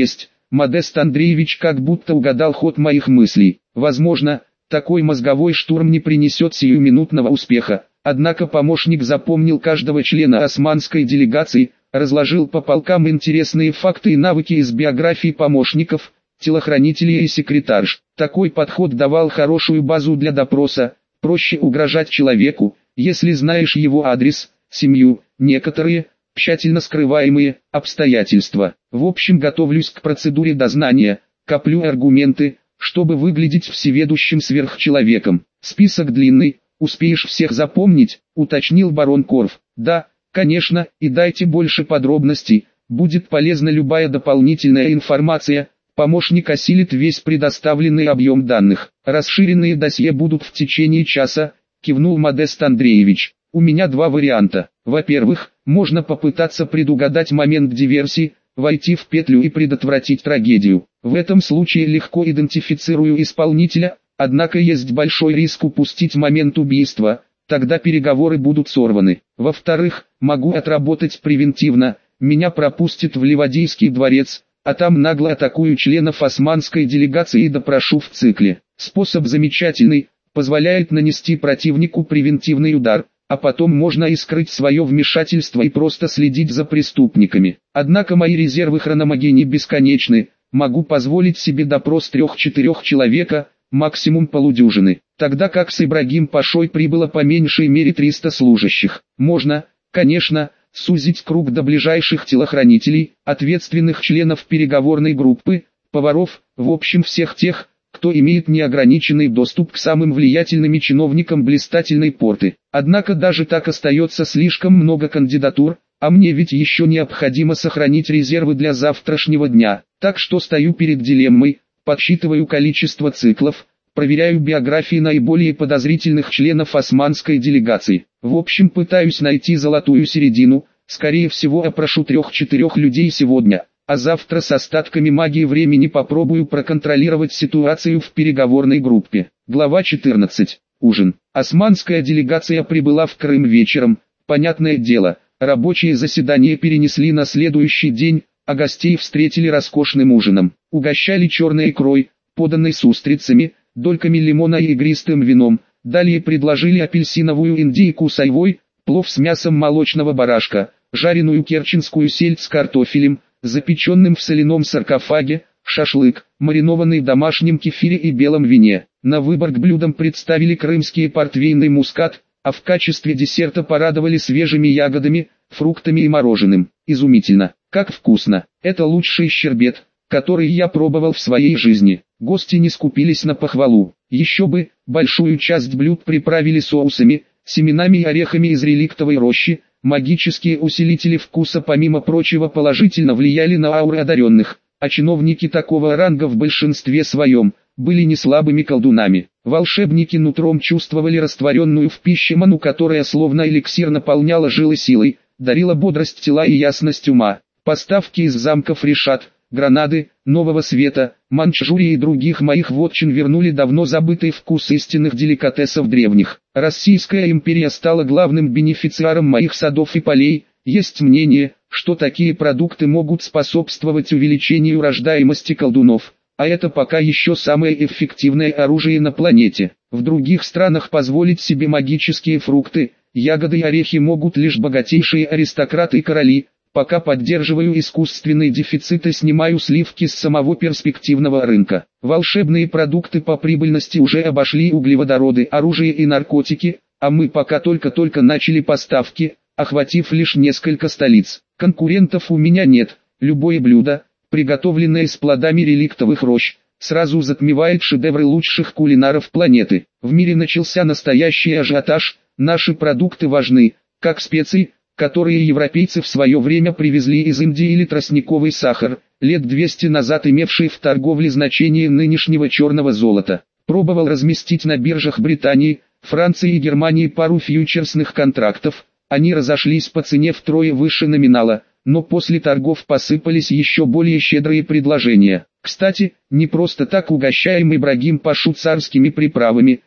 Модест Андреевич как будто угадал ход моих мыслей. Возможно, такой мозговой штурм не принесет сиюминутного успеха. Однако помощник запомнил каждого члена османской делегации, разложил по полкам интересные факты и навыки из биографий помощников, телохранителей и секретарш. Такой подход давал хорошую базу для допроса. Проще угрожать человеку, если знаешь его адрес, семью, некоторые, тщательно скрываемые, обстоятельства. В общем, готовлюсь к процедуре дознания, коплю аргументы, чтобы выглядеть всеведущим сверхчеловеком. Список длинный, успеешь всех запомнить, уточнил барон Корф. Да, конечно, и дайте больше подробностей, будет полезна любая дополнительная информация. Помощник осилит весь предоставленный объем данных. Расширенные досье будут в течение часа, кивнул Модест Андреевич. У меня два варианта. Во-первых, можно попытаться предугадать момент диверсии, войти в петлю и предотвратить трагедию. В этом случае легко идентифицирую исполнителя, однако есть большой риск упустить момент убийства, тогда переговоры будут сорваны. Во-вторых, могу отработать превентивно, меня пропустят в Ливадийский дворец, а там нагло атакую членов османской делегации и допрошу в цикле. Способ замечательный, позволяет нанести противнику превентивный удар, а потом можно и скрыть свое вмешательство и просто следить за преступниками. Однако мои резервы хрономагии бесконечны, могу позволить себе допрос трех-четырех человека, максимум полудюжины, тогда как с Ибрагим Пашой прибыло по меньшей мере триста служащих. Можно, конечно, сузить круг до ближайших телохранителей, ответственных членов переговорной группы, поваров, в общем всех тех, кто имеет неограниченный доступ к самым влиятельным чиновникам блистательной порты. Однако даже так остается слишком много кандидатур, а мне ведь еще необходимо сохранить резервы для завтрашнего дня. Так что стою перед дилеммой, подсчитываю количество циклов, проверяю биографии наиболее подозрительных членов османской делегации. В общем, пытаюсь найти золотую середину, скорее всего опрошу трех-четырех людей сегодня, а завтра с остатками магии времени попробую проконтролировать ситуацию в переговорной группе. Глава четырнадцать. Ужин. Османская делегация прибыла в Крым вечером, понятное дело, рабочие заседания перенесли на следующий день, а гостей встретили роскошным ужином. Угощали черной икрой, поданной с устрицами, дольками лимона и игристым вином. Далее предложили апельсиновую индейку с айвой, плов с мясом молочного барашка, жареную керченскую сельдь с картофелем, запеченным в соляном саркофаге, шашлык, маринованный в домашнем кефире и белом вине. На выбор к блюдам представили крымский портвейный мускат, а в качестве десерта порадовали свежими ягодами, фруктами и мороженым. Изумительно, как вкусно! Это лучший щербет, который я пробовал в своей жизни. Гости не скупились на похвалу. Еще бы, большую часть блюд приправили соусами, семенами и орехами из реликтовой рощи. Магические усилители вкуса помимо прочего положительно влияли на ауры одаренных, а чиновники такого ранга в большинстве своем были не слабыми колдунами. Волшебники нутром чувствовали растворенную в пище ману, которая словно эликсир наполняла жилы силой, дарила бодрость тела и ясность ума. Поставки из замков Решат, Гранады, Нового Света, Манчжурии и других моих вотчин вернули давно забытый вкус истинных деликатесов древних. Российская империя стала главным бенефициаром моих садов и полей. Есть мнение, что такие продукты могут способствовать увеличению рождаемости колдунов, а это пока еще самое эффективное оружие на планете. В других странах позволить себе магические фрукты, ягоды и орехи могут лишь богатейшие аристократы и короли. Пока поддерживаю искусственный дефицит и снимаю сливки с самого перспективного рынка. Волшебные продукты по прибыльности уже обошли углеводороды, оружие и наркотики, а мы пока только-только начали поставки, охватив лишь несколько столиц. Конкурентов у меня нет, любое блюдо, приготовленное с плодами реликтовых рощ, сразу затмевает шедевры лучших кулинаров планеты. В мире начался настоящий ажиотаж, наши продукты важны, как специи, которые европейцы в свое время привезли из Индии, или тростниковый сахар, лет двести назад имевший в торговле значение нынешнего черного золота. Пробовал разместить на биржах Британии, Франции и Германии пару фьючерсных контрактов, они разошлись по цене втрое выше номинала, но после торгов посыпались еще более щедрые предложения. Кстати, не просто так угощаем Ибрагим Пашу царскими приправами,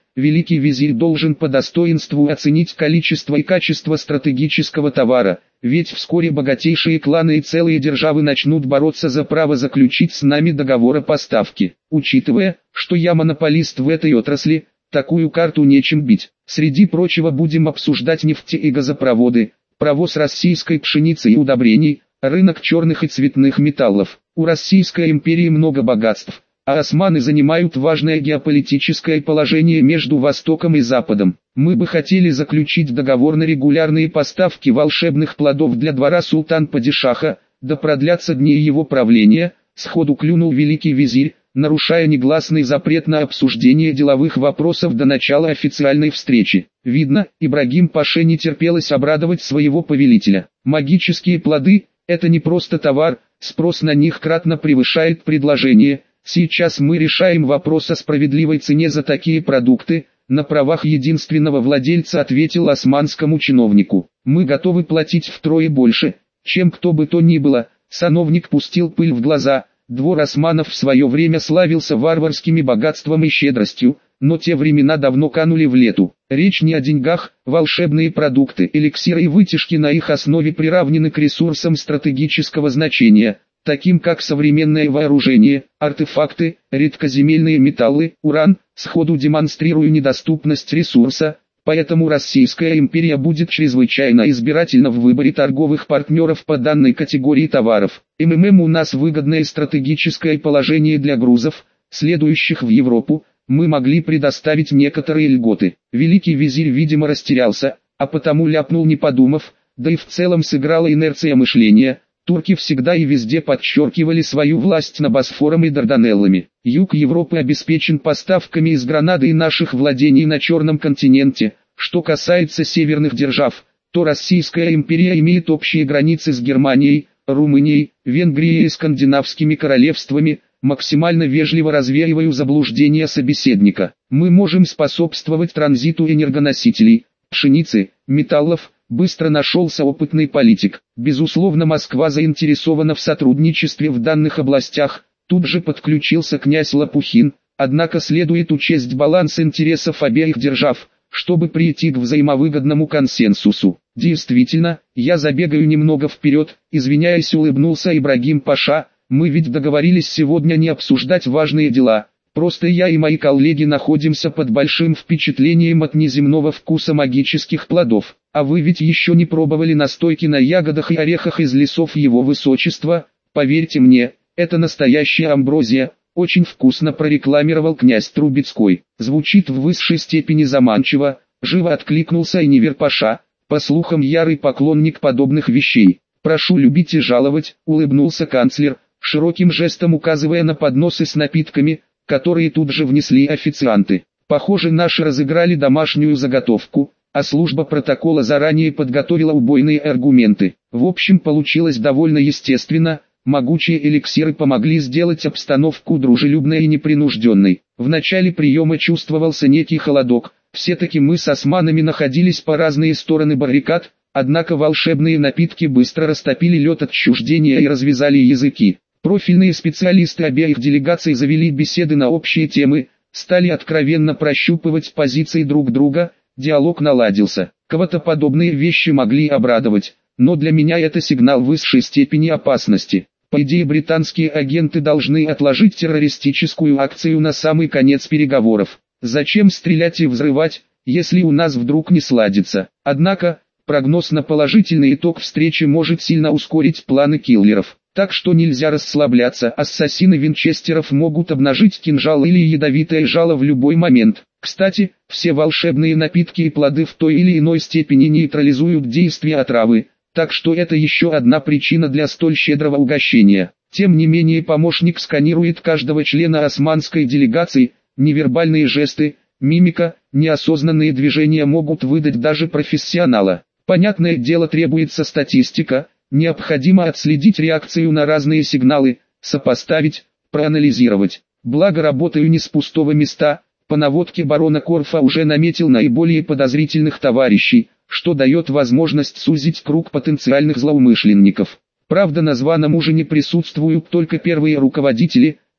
великий визирь должен по достоинству оценить количество и качество стратегического товара, ведь вскоре богатейшие кланы и целые державы начнут бороться за право заключить с нами договор о поставке. Учитывая, что я монополист в этой отрасли, такую карту нечем бить. Среди прочего будем обсуждать нефти и газопроводы, провоз российской пшеницы и удобрений, рынок черных и цветных металлов. У Российской империи много богатств, а османы занимают важное геополитическое положение между Востоком и Западом. Мы бы хотели заключить договор на регулярные поставки волшебных плодов для двора султан-падишаха, да продлятся дни его правления, сходу клюнул великий визирь, нарушая негласный запрет на обсуждение деловых вопросов до начала официальной встречи. Видно, Ибрагим Паше не терпелось обрадовать своего повелителя. Магические плоды – это не просто товар, спрос на них кратно превышает предложение. Сейчас мы решаем вопрос о справедливой цене за такие продукты, на правах единственного владельца ответил османскому чиновнику. Мы готовы платить втрое больше, чем кто бы то ни было. Сановник пустил пыль в глаза. Двор османов в свое время славился варварскими богатством и щедростью, но те времена давно канули в лету. Речь не о деньгах, волшебные продукты, эликсиры и вытяжки на их основе приравнены к ресурсам стратегического значения, таким как современное вооружение, артефакты, редкоземельные металлы, уран, сходу демонстрируя недоступность ресурса. Поэтому Российская империя будет чрезвычайно избирательна в выборе торговых партнеров по данной категории товаров. МММ у нас выгодное стратегическое положение для грузов, следующих в Европу, мы могли предоставить некоторые льготы. Великий визирь видимо растерялся, а потому ляпнул не подумав, да и в целом сыграла инерция мышления. Турки всегда и везде подчеркивали свою власть над Босфором и Дарданеллами. Юг Европы обеспечен поставками из Гранады и наших владений на Черном континенте. Что касается северных держав, то Российская империя имеет общие границы с Германией, Румынией, Венгрией и скандинавскими королевствами. Максимально вежливо развеиваю заблуждения собеседника. Мы можем способствовать транзиту энергоносителей, пшеницы, металлов. Быстро нашелся опытный политик. Безусловно, Москва заинтересована в сотрудничестве в данных областях. Тут же подключился князь Лопухин. Однако следует учесть баланс интересов обеих держав, чтобы прийти к взаимовыгодному консенсусу. Действительно, я забегаю немного вперед, извиняясь, улыбнулся Ибрагим Паша. Мы ведь договорились сегодня не обсуждать важные дела. Просто я и мои коллеги находимся под большим впечатлением от неземного вкуса магических плодов. А вы ведь еще не пробовали настойки на ягодах и орехах из лесов его высочества? Поверьте мне, это настоящая амброзия, очень вкусно, прорекламировал князь Трубецкой. Звучит в высшей степени заманчиво, живо откликнулся Энивер Паша, по слухам ярый поклонник подобных вещей. Прошу любить и жаловать, улыбнулся канцлер, широким жестом указывая на подносы с напитками, которые тут же внесли официанты. Похоже, наши разыграли домашнюю заготовку, а служба протокола заранее подготовила убойные аргументы. В общем, получилось довольно естественно, могучие эликсиры помогли сделать обстановку дружелюбной и непринужденной. В начале приема чувствовался некий холодок, все-таки мы с османами находились по разные стороны баррикад, однако волшебные напитки быстро растопили лед отчуждения и развязали языки. Профильные специалисты обеих делегаций завели беседы на общие темы, стали откровенно прощупывать позиции друг друга, диалог наладился. Кого-то подобные вещи могли обрадовать, но для меня это сигнал высшей степени опасности. По идее, британские агенты должны отложить террористическую акцию на самый конец переговоров. Зачем стрелять и взрывать, если у нас вдруг не сладится? Однако, прогноз на положительный итог встречи может сильно ускорить планы киллеров. Так что нельзя расслабляться, ассасины винчестеров могут обнажить кинжал или ядовитое жало в любой момент. Кстати, все волшебные напитки и плоды в той или иной степени нейтрализуют действие отравы, так что это еще одна причина для столь щедрого угощения. Тем не менее, помощник сканирует каждого члена османской делегации, невербальные жесты, мимика, неосознанные движения могут выдать даже профессионала. Понятное дело, требуется статистика. Необходимо отследить реакцию на разные сигналы, сопоставить, проанализировать. Благо работаю не с пустого места, по наводке барона Корфа уже наметил наиболее подозрительных товарищей, что дает возможность сузить круг потенциальных злоумышленников. Правда, на званом ужине присутствуют только первые руководители,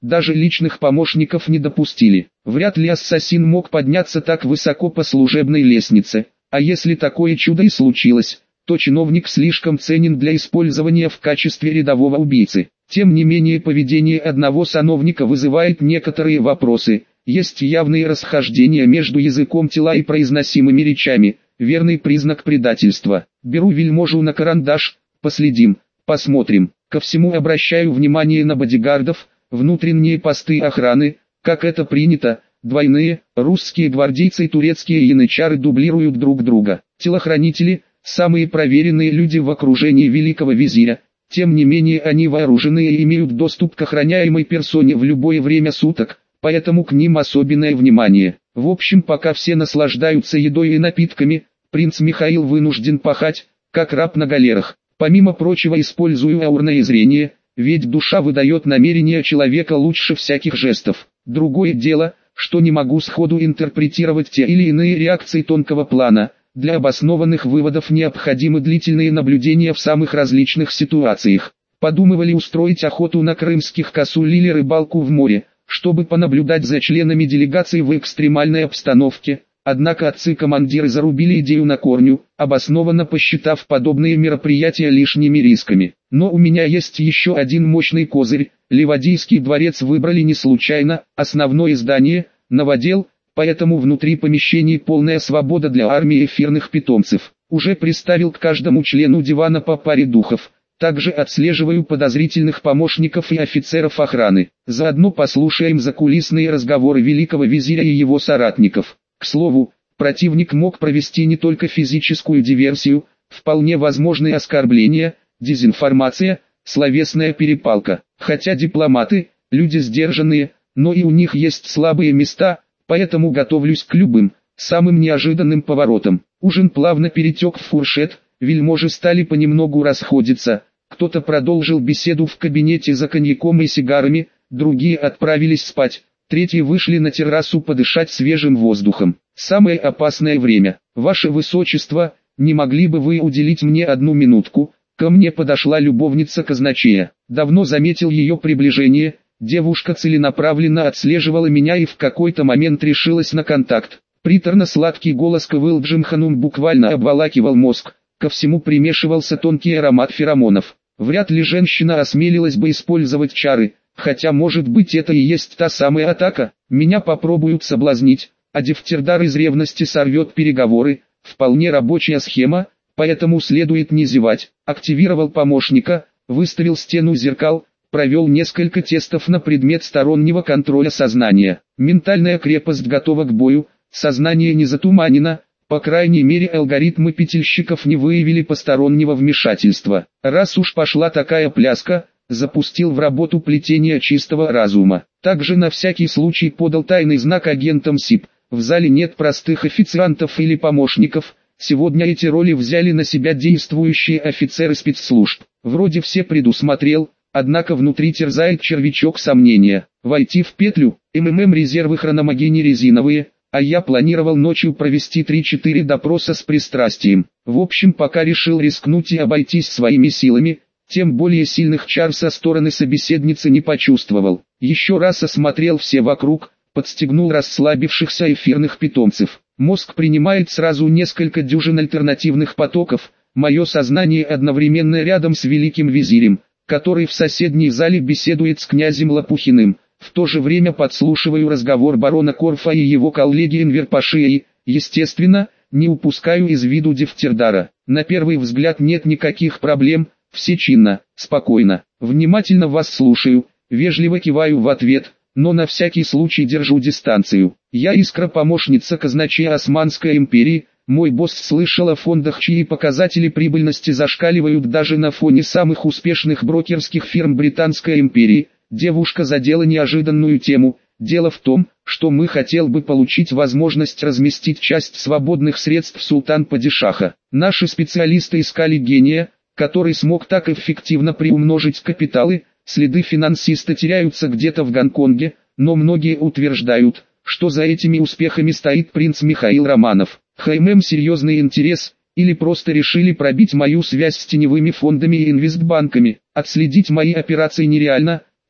даже личных помощников не допустили. Вряд ли ассасин мог подняться так высоко по служебной лестнице, а если такое чудо и случилось, то чиновник слишком ценен для использования в качестве рядового убийцы. Тем не менее поведение одного сановника вызывает некоторые вопросы, есть явные расхождения между языком тела и произносимыми речами, верный признак предательства. Беру вельможу на карандаш, последим, посмотрим. Ко всему обращаю внимание на бодигардов, внутренние посты охраны, как это принято, двойные, русские гвардейцы и турецкие янычары дублируют друг друга. Телохранители – самые проверенные люди в окружении великого визиря, тем не менее они вооружены и имеют доступ к охраняемой персоне в любое время суток, поэтому к ним особенное внимание. В общем, пока все наслаждаются едой и напитками, принц Михаил вынужден пахать, как раб на галерах. Помимо прочего использую аурное зрение, ведь душа выдает намерения человека лучше всяких жестов. Другое дело, что не могу сходу интерпретировать те или иные реакции тонкого плана. Для обоснованных выводов необходимы длительные наблюдения в самых различных ситуациях. Подумывали устроить охоту на крымских косуль или рыбалку в море, чтобы понаблюдать за членами делегации в экстремальной обстановке. Однако отцы-командиры зарубили идею на корню, обоснованно посчитав подобные мероприятия лишними рисками. Но у меня есть еще один мощный козырь. Ливадийский дворец выбрали не случайно, основное здание – новодел, поэтому внутри помещений полная свобода для армии эфирных питомцев. Уже приставил к каждому члену дивана по паре духов. Также отслеживаю подозрительных помощников и офицеров охраны. Заодно послушаем закулисные разговоры великого визиря и его соратников. К слову, противник мог провести не только физическую диверсию, вполне возможны оскорбления, дезинформация, словесная перепалка. Хотя дипломаты – люди сдержанные, но и у них есть слабые места, поэтому готовлюсь к любым, самым неожиданным поворотам. Ужин плавно перетек в фуршет, вельможи стали понемногу расходиться. Кто-то продолжил беседу в кабинете за коньяком и сигарами, другие отправились спать. Третьи вышли на террасу подышать свежим воздухом. Самое опасное время. Ваше Высочество, не могли бы вы уделить мне одну минутку? Ко мне подошла любовница казначея. Давно заметил ее приближение. Девушка целенаправленно отслеживала меня и в какой-то момент решилась на контакт. Приторно-сладкий голос Кывыл Джимханум буквально обволакивал мозг. Ко всему примешивался тонкий аромат феромонов. Вряд ли женщина осмелилась бы использовать чары. Хотя может быть это и есть та самая атака, меня попробуют соблазнить, а Дефтердар из ревности сорвет переговоры, вполне рабочая схема, поэтому следует не зевать. Активировал помощника, выставил стену зеркал, провел несколько тестов на предмет стороннего контроля сознания. Ментальная крепость готова к бою, сознание не затуманено, по крайней мере алгоритмы петельщиков не выявили постороннего вмешательства. Раз уж пошла такая пляска, запустил в работу плетение чистого разума. Также на всякий случай подал тайный знак агентам СИП. В зале нет простых официантов или помощников. Сегодня эти роли взяли на себя действующие офицеры спецслужб. Вроде все предусмотрел, однако внутри терзает червячок сомнения. Войти в петлю, МММ резервы хрономагини резиновые, а я планировал ночью провести три-четыре допроса с пристрастием. В общем, пока решил рискнуть и обойтись своими силами, тем более сильных чар со стороны собеседницы не почувствовал. Еще раз осмотрел все вокруг, подстегнул расслабившихся эфирных питомцев. Мозг принимает сразу несколько дюжин альтернативных потоков, мое сознание одновременно рядом с великим визирем, который в соседней зале беседует с князем Лопухиным. В то же время подслушиваю разговор барона Корфа и его коллеги Энвер-Паши и, естественно, не упускаю из виду Дефтердара. На первый взгляд нет никаких проблем. Все чинно, спокойно, внимательно вас слушаю, вежливо киваю в ответ, но на всякий случай держу дистанцию. Я Искра-помощница казначея Османской империи, мой босс слышал о фондах, чьи показатели прибыльности зашкаливают даже на фоне самых успешных брокерских фирм Британской империи. Девушка задела неожиданную тему. Дело в том, что мы хотел бы получить возможность разместить часть свободных средств султан-падишаха. Наши специалисты искали гения, который смог так эффективно приумножить капиталы. Следы финансиста теряются где-то в Гонконге, но многие утверждают, что за этими успехами стоит принц Михаил Романов. ХММ серьезный интерес, или просто решили пробить мою связь с теневыми фондами и инвестбанками. Отследить мои операции нереально,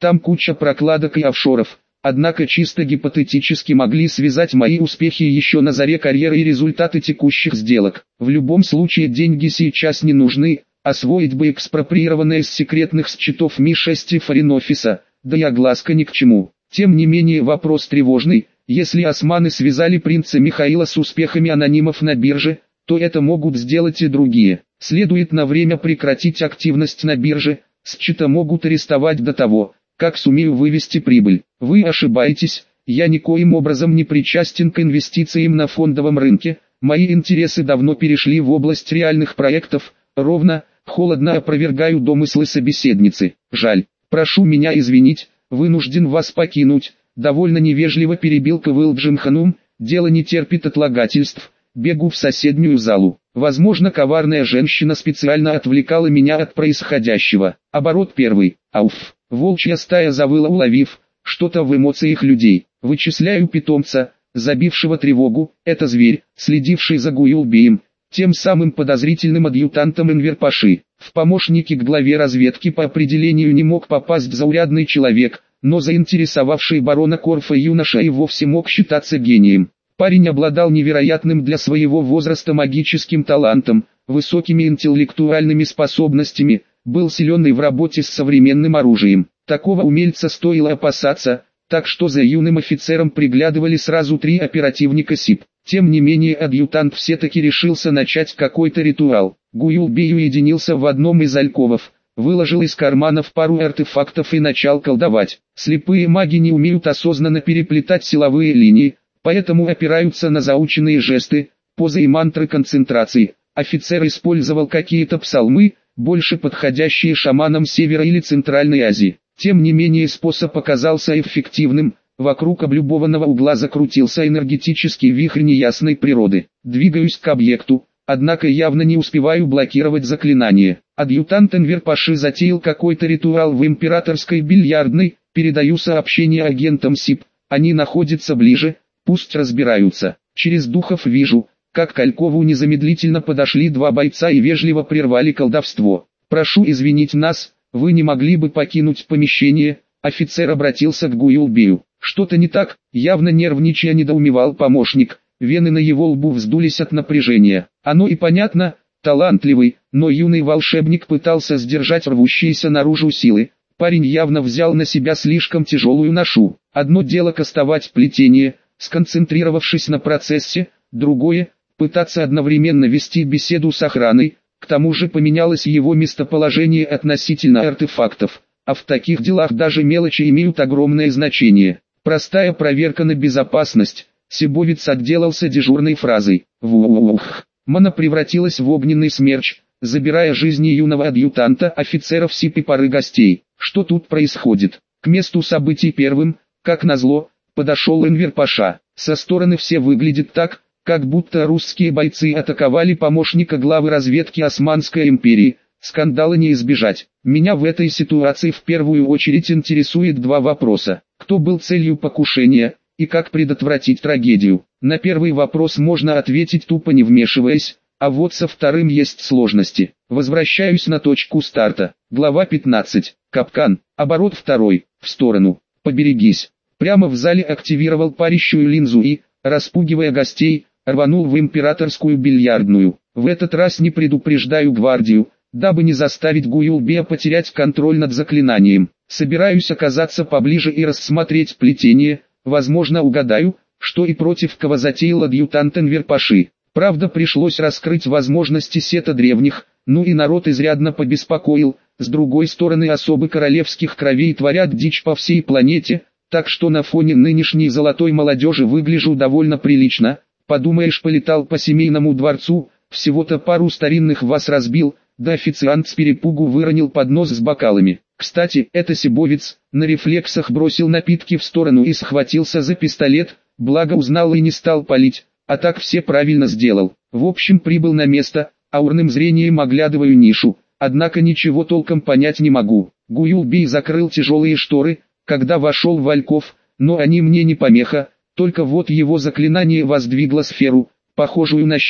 Там куча прокладок и офшоров. Однако чисто гипотетически могли связать мои успехи еще на заре карьеры и результаты текущих сделок. В любом случае деньги сейчас не нужны, освоить бы экспроприированное с секретных счетов Ми шесть и форин-офиса, да и огласка ни к чему. Тем не менее вопрос тревожный, если османы связали принца Михаила с успехами анонимов на бирже, то это могут сделать и другие. Следует на время прекратить активность на бирже, счета могут арестовать до того, как сумею вывести прибыль. Вы ошибаетесь, я никоим образом не причастен к инвестициям на фондовом рынке, мои интересы давно перешли в область реальных проектов, ровно, холодно опровергаю домыслы собеседницы. Жаль, прошу меня извинить, вынужден вас покинуть, довольно невежливо перебил Кывыл Джимханум, дело не терпит отлагательств, бегу в соседнюю залу. Возможно, коварная женщина специально отвлекала меня от происходящего. Оборот первый. Ауф. Волчья стая завыла, уловив что-то в эмоциях людей. Вычисляю питомца, забившего тревогу. Это зверь, следивший за Гуюлбеем, тем самым подозрительным адъютантом Энвер-Паши. В помощники к главе разведки по определению не мог попасть заурядный человек, но заинтересовавший барона Корфа юноша и вовсе мог считаться гением. Парень обладал невероятным для своего возраста магическим талантом, высокими интеллектуальными способностями, был силен и в работе с современным оружием. Такого умельца стоило опасаться, так что за юным офицером приглядывали сразу три оперативника СИП. Тем не менее адъютант все-таки решился начать какой-то ритуал. Гуюлбей уединился в одном из альковов, выложил из карманов пару артефактов и начал колдовать. Слепые маги не умеют осознанно переплетать силовые линии, поэтому опираются на заученные жесты, позы и мантры концентрации. Офицер использовал какие-то псалмы, больше подходящие шаманам Севера или Центральной Азии. Тем не менее способ оказался эффективным, вокруг облюбованного угла закрутился энергетический вихрь неясной природы. Двигаюсь к объекту, однако явно не успеваю блокировать заклинание. Адъютант Энвер-Паши затеял какой-то ритуал в императорской бильярдной, передаю сообщение агентам СИП, они находятся ближе, пусть разбираются. Через духов вижу, как к Алькову незамедлительно подошли два бойца и вежливо прервали колдовство. «Прошу извинить нас, вы не могли бы покинуть помещение?» Офицер обратился к Гуюлбею. «Что-то не так?» Явно нервничая недоумевал помощник. Вены на его лбу вздулись от напряжения. Оно и понятно, талантливый, но юный волшебник пытался сдержать рвущиеся наружу силы. Парень явно взял на себя слишком тяжелую ношу. Одно дело кастовать плетение, сконцентрировавшись на процессе, другое – пытаться одновременно вести беседу с охраной, к тому же поменялось его местоположение относительно артефактов, а в таких делах даже мелочи имеют огромное значение. Простая проверка на безопасность, Сибовец отделался дежурной фразой «Вух». Мана превратилась в огненный смерч, забирая жизни юного адъютанта, офицеров СИП и пары гостей. Что тут происходит? К месту событий первым, как назло, подошел Энвер-Паша. Со стороны все выглядит так, как будто русские бойцы атаковали помощника главы разведки Османской империи. Скандала не избежать. Меня в этой ситуации в первую очередь интересует два вопроса. Кто был целью покушения, и как предотвратить трагедию? На первый вопрос можно ответить тупо не вмешиваясь, а вот со вторым есть сложности. Возвращаюсь на точку старта. Глава пятнадцать. Капкан. Оборот второй. В сторону. Поберегись. Прямо в зале активировал парящую линзу и, распугивая гостей, рванул в императорскую бильярдную. В этот раз не предупреждаю гвардию, дабы не заставить Гуюлбея потерять контроль над заклинанием. Собираюсь оказаться поближе и рассмотреть плетение, возможно угадаю, что и против кого затеял адъютант Энвер-Паши. Правда пришлось раскрыть возможности сета древних, ну и народ изрядно побеспокоил, с другой стороны особы королевских кровей творят дичь по всей планете, так что на фоне нынешней золотой молодежи выгляжу довольно прилично. Подумаешь, полетал по семейному дворцу, всего-то пару старинных вас разбил, да официант с перепугу выронил поднос с бокалами. Кстати, это Сибовец, на рефлексах бросил напитки в сторону и схватился за пистолет, благо узнал и не стал палить, а так все правильно сделал. В общем, прибыл на место, аурным зрением оглядываю нишу, однако ничего толком понять не могу. Гуюлбей закрыл тяжелые шторы, когда вошел в альков, но они мне не помеха. Только вот его заклинание воздвигло сферу, похожую на щит,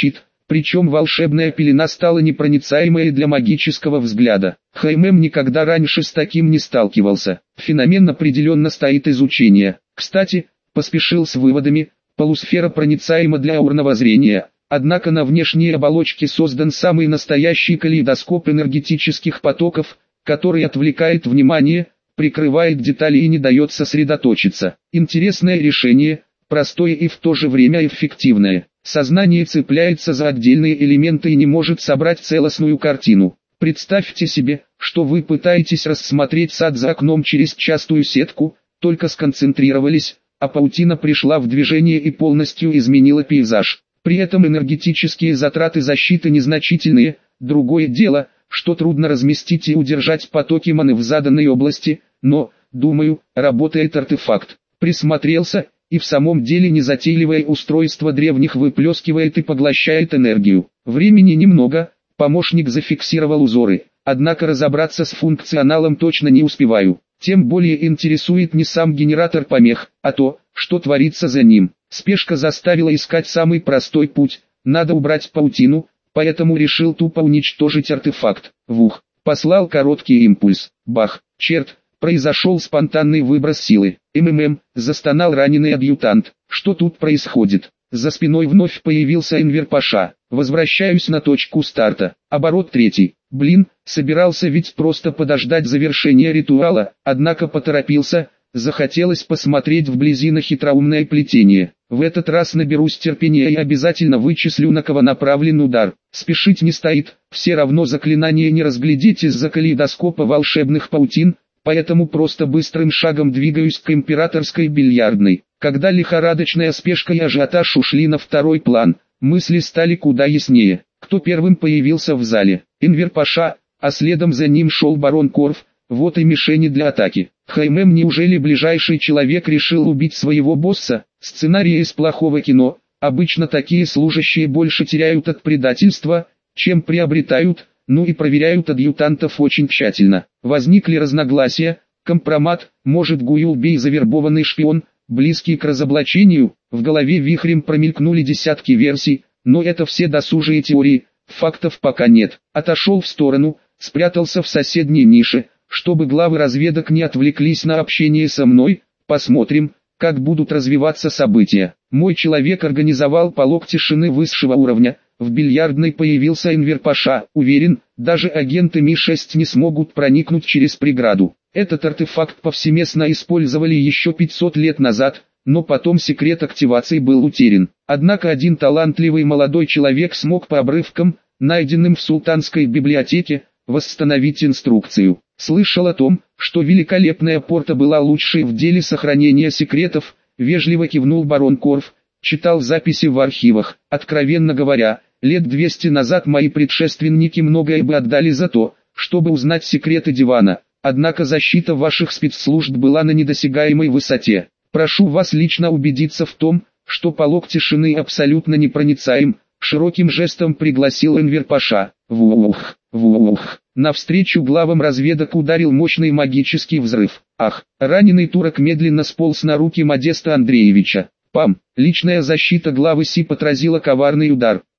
Причем волшебная пелена стала непроницаемой для магического взгляда. Хаймэм никогда раньше с таким не сталкивался. Феномен определенно стоит изучения. Кстати, поспешил с выводами, полусфера проницаема для аурного зрения. Однако на внешней оболочке создан самый настоящий калейдоскоп энергетических потоков, который отвлекает внимание, прикрывает детали и не дает сосредоточиться. Интересное решение, простое и в то же время эффективное. Сознание цепляется за отдельные элементы и не может собрать целостную картину. Представьте себе, что вы пытаетесь рассмотреть сад за окном через частую сетку, только сконцентрировались, а паутина пришла в движение и полностью изменила пейзаж. При этом энергетические затраты защиты незначительные. Другое дело, что трудно разместить и удержать потоки маны в заданной области, но, думаю, работает артефакт. Присмотрелся, и в самом деле незатейливое устройство древних выплескивает и поглощает энергию. Времени немного, помощник зафиксировал узоры, однако разобраться с функционалом точно не успеваю. Тем более интересует не сам генератор помех, а то, что творится за ним. Спешка заставила искать самый простой путь, надо убрать паутину, поэтому решил тупо уничтожить артефакт. Вух, послал короткий импульс, бах, черт, произошел спонтанный выброс силы. МММ, застонал раненый адъютант. Что тут происходит? За спиной вновь появился Энвер Паша. Возвращаюсь на точку старта. Оборот третий. Блин, собирался ведь просто подождать завершения ритуала, однако поторопился. Захотелось посмотреть вблизи на хитроумное плетение. В этот раз наберусь терпения и обязательно вычислю, на кого направлен удар. Спешить не стоит, все равно заклинание не разглядеть из-за калейдоскопа волшебных паутин, поэтому просто быстрым шагом двигаюсь к императорской бильярдной. Когда лихорадочная спешка и ажиотаж ушли на второй план, мысли стали куда яснее. Кто первым появился в зале? Энвер Паша, а следом за ним шел барон Корф. Вот и мишени для атаки. Хаймэм, неужели ближайший человек решил убить своего босса? Сценарий из плохого кино. Обычно такие служащие больше теряют от предательства, чем приобретают, ну и проверяют адъютантов очень тщательно. Возникли разногласия, компромат, может Гуюлбей завербованный шпион, близкий к разоблачению. В голове вихрем промелькнули десятки версий, но это все досужие теории, фактов пока нет. Отошел в сторону, спрятался в соседней нише, чтобы главы разведок не отвлеклись на общение со мной. Посмотрим, как будут развиваться события. Мой человек организовал полог тишины высшего уровня. В бильярдной появился Энвер Паша. Уверен, даже агенты Ми шесть не смогут проникнуть через преграду. Этот артефакт повсеместно использовали еще пятьсот лет назад, но потом секрет активации был утерян. Однако один талантливый молодой человек смог по обрывкам, найденным в султанской библиотеке, восстановить инструкцию. Слышал о том, что великолепная порта была лучшей в деле сохранения секретов, вежливо кивнул барон Корф, читал записи в архивах. Откровенно говоря, лет двести назад мои предшественники многое бы отдали за то, чтобы узнать секреты дивана, однако защита ваших спецслужб была на недосягаемой высоте. Прошу вас лично убедиться в том, что полог тишины абсолютно непроницаем. Широким жестом пригласил Энвер Паша. Вух, вух. Навстречу главам разведок ударил мощный магический взрыв. Ах, раненый турок медленно сполз на руки Модеста Андреевича. Пам, личная защита главы СИП отразила коварный удар.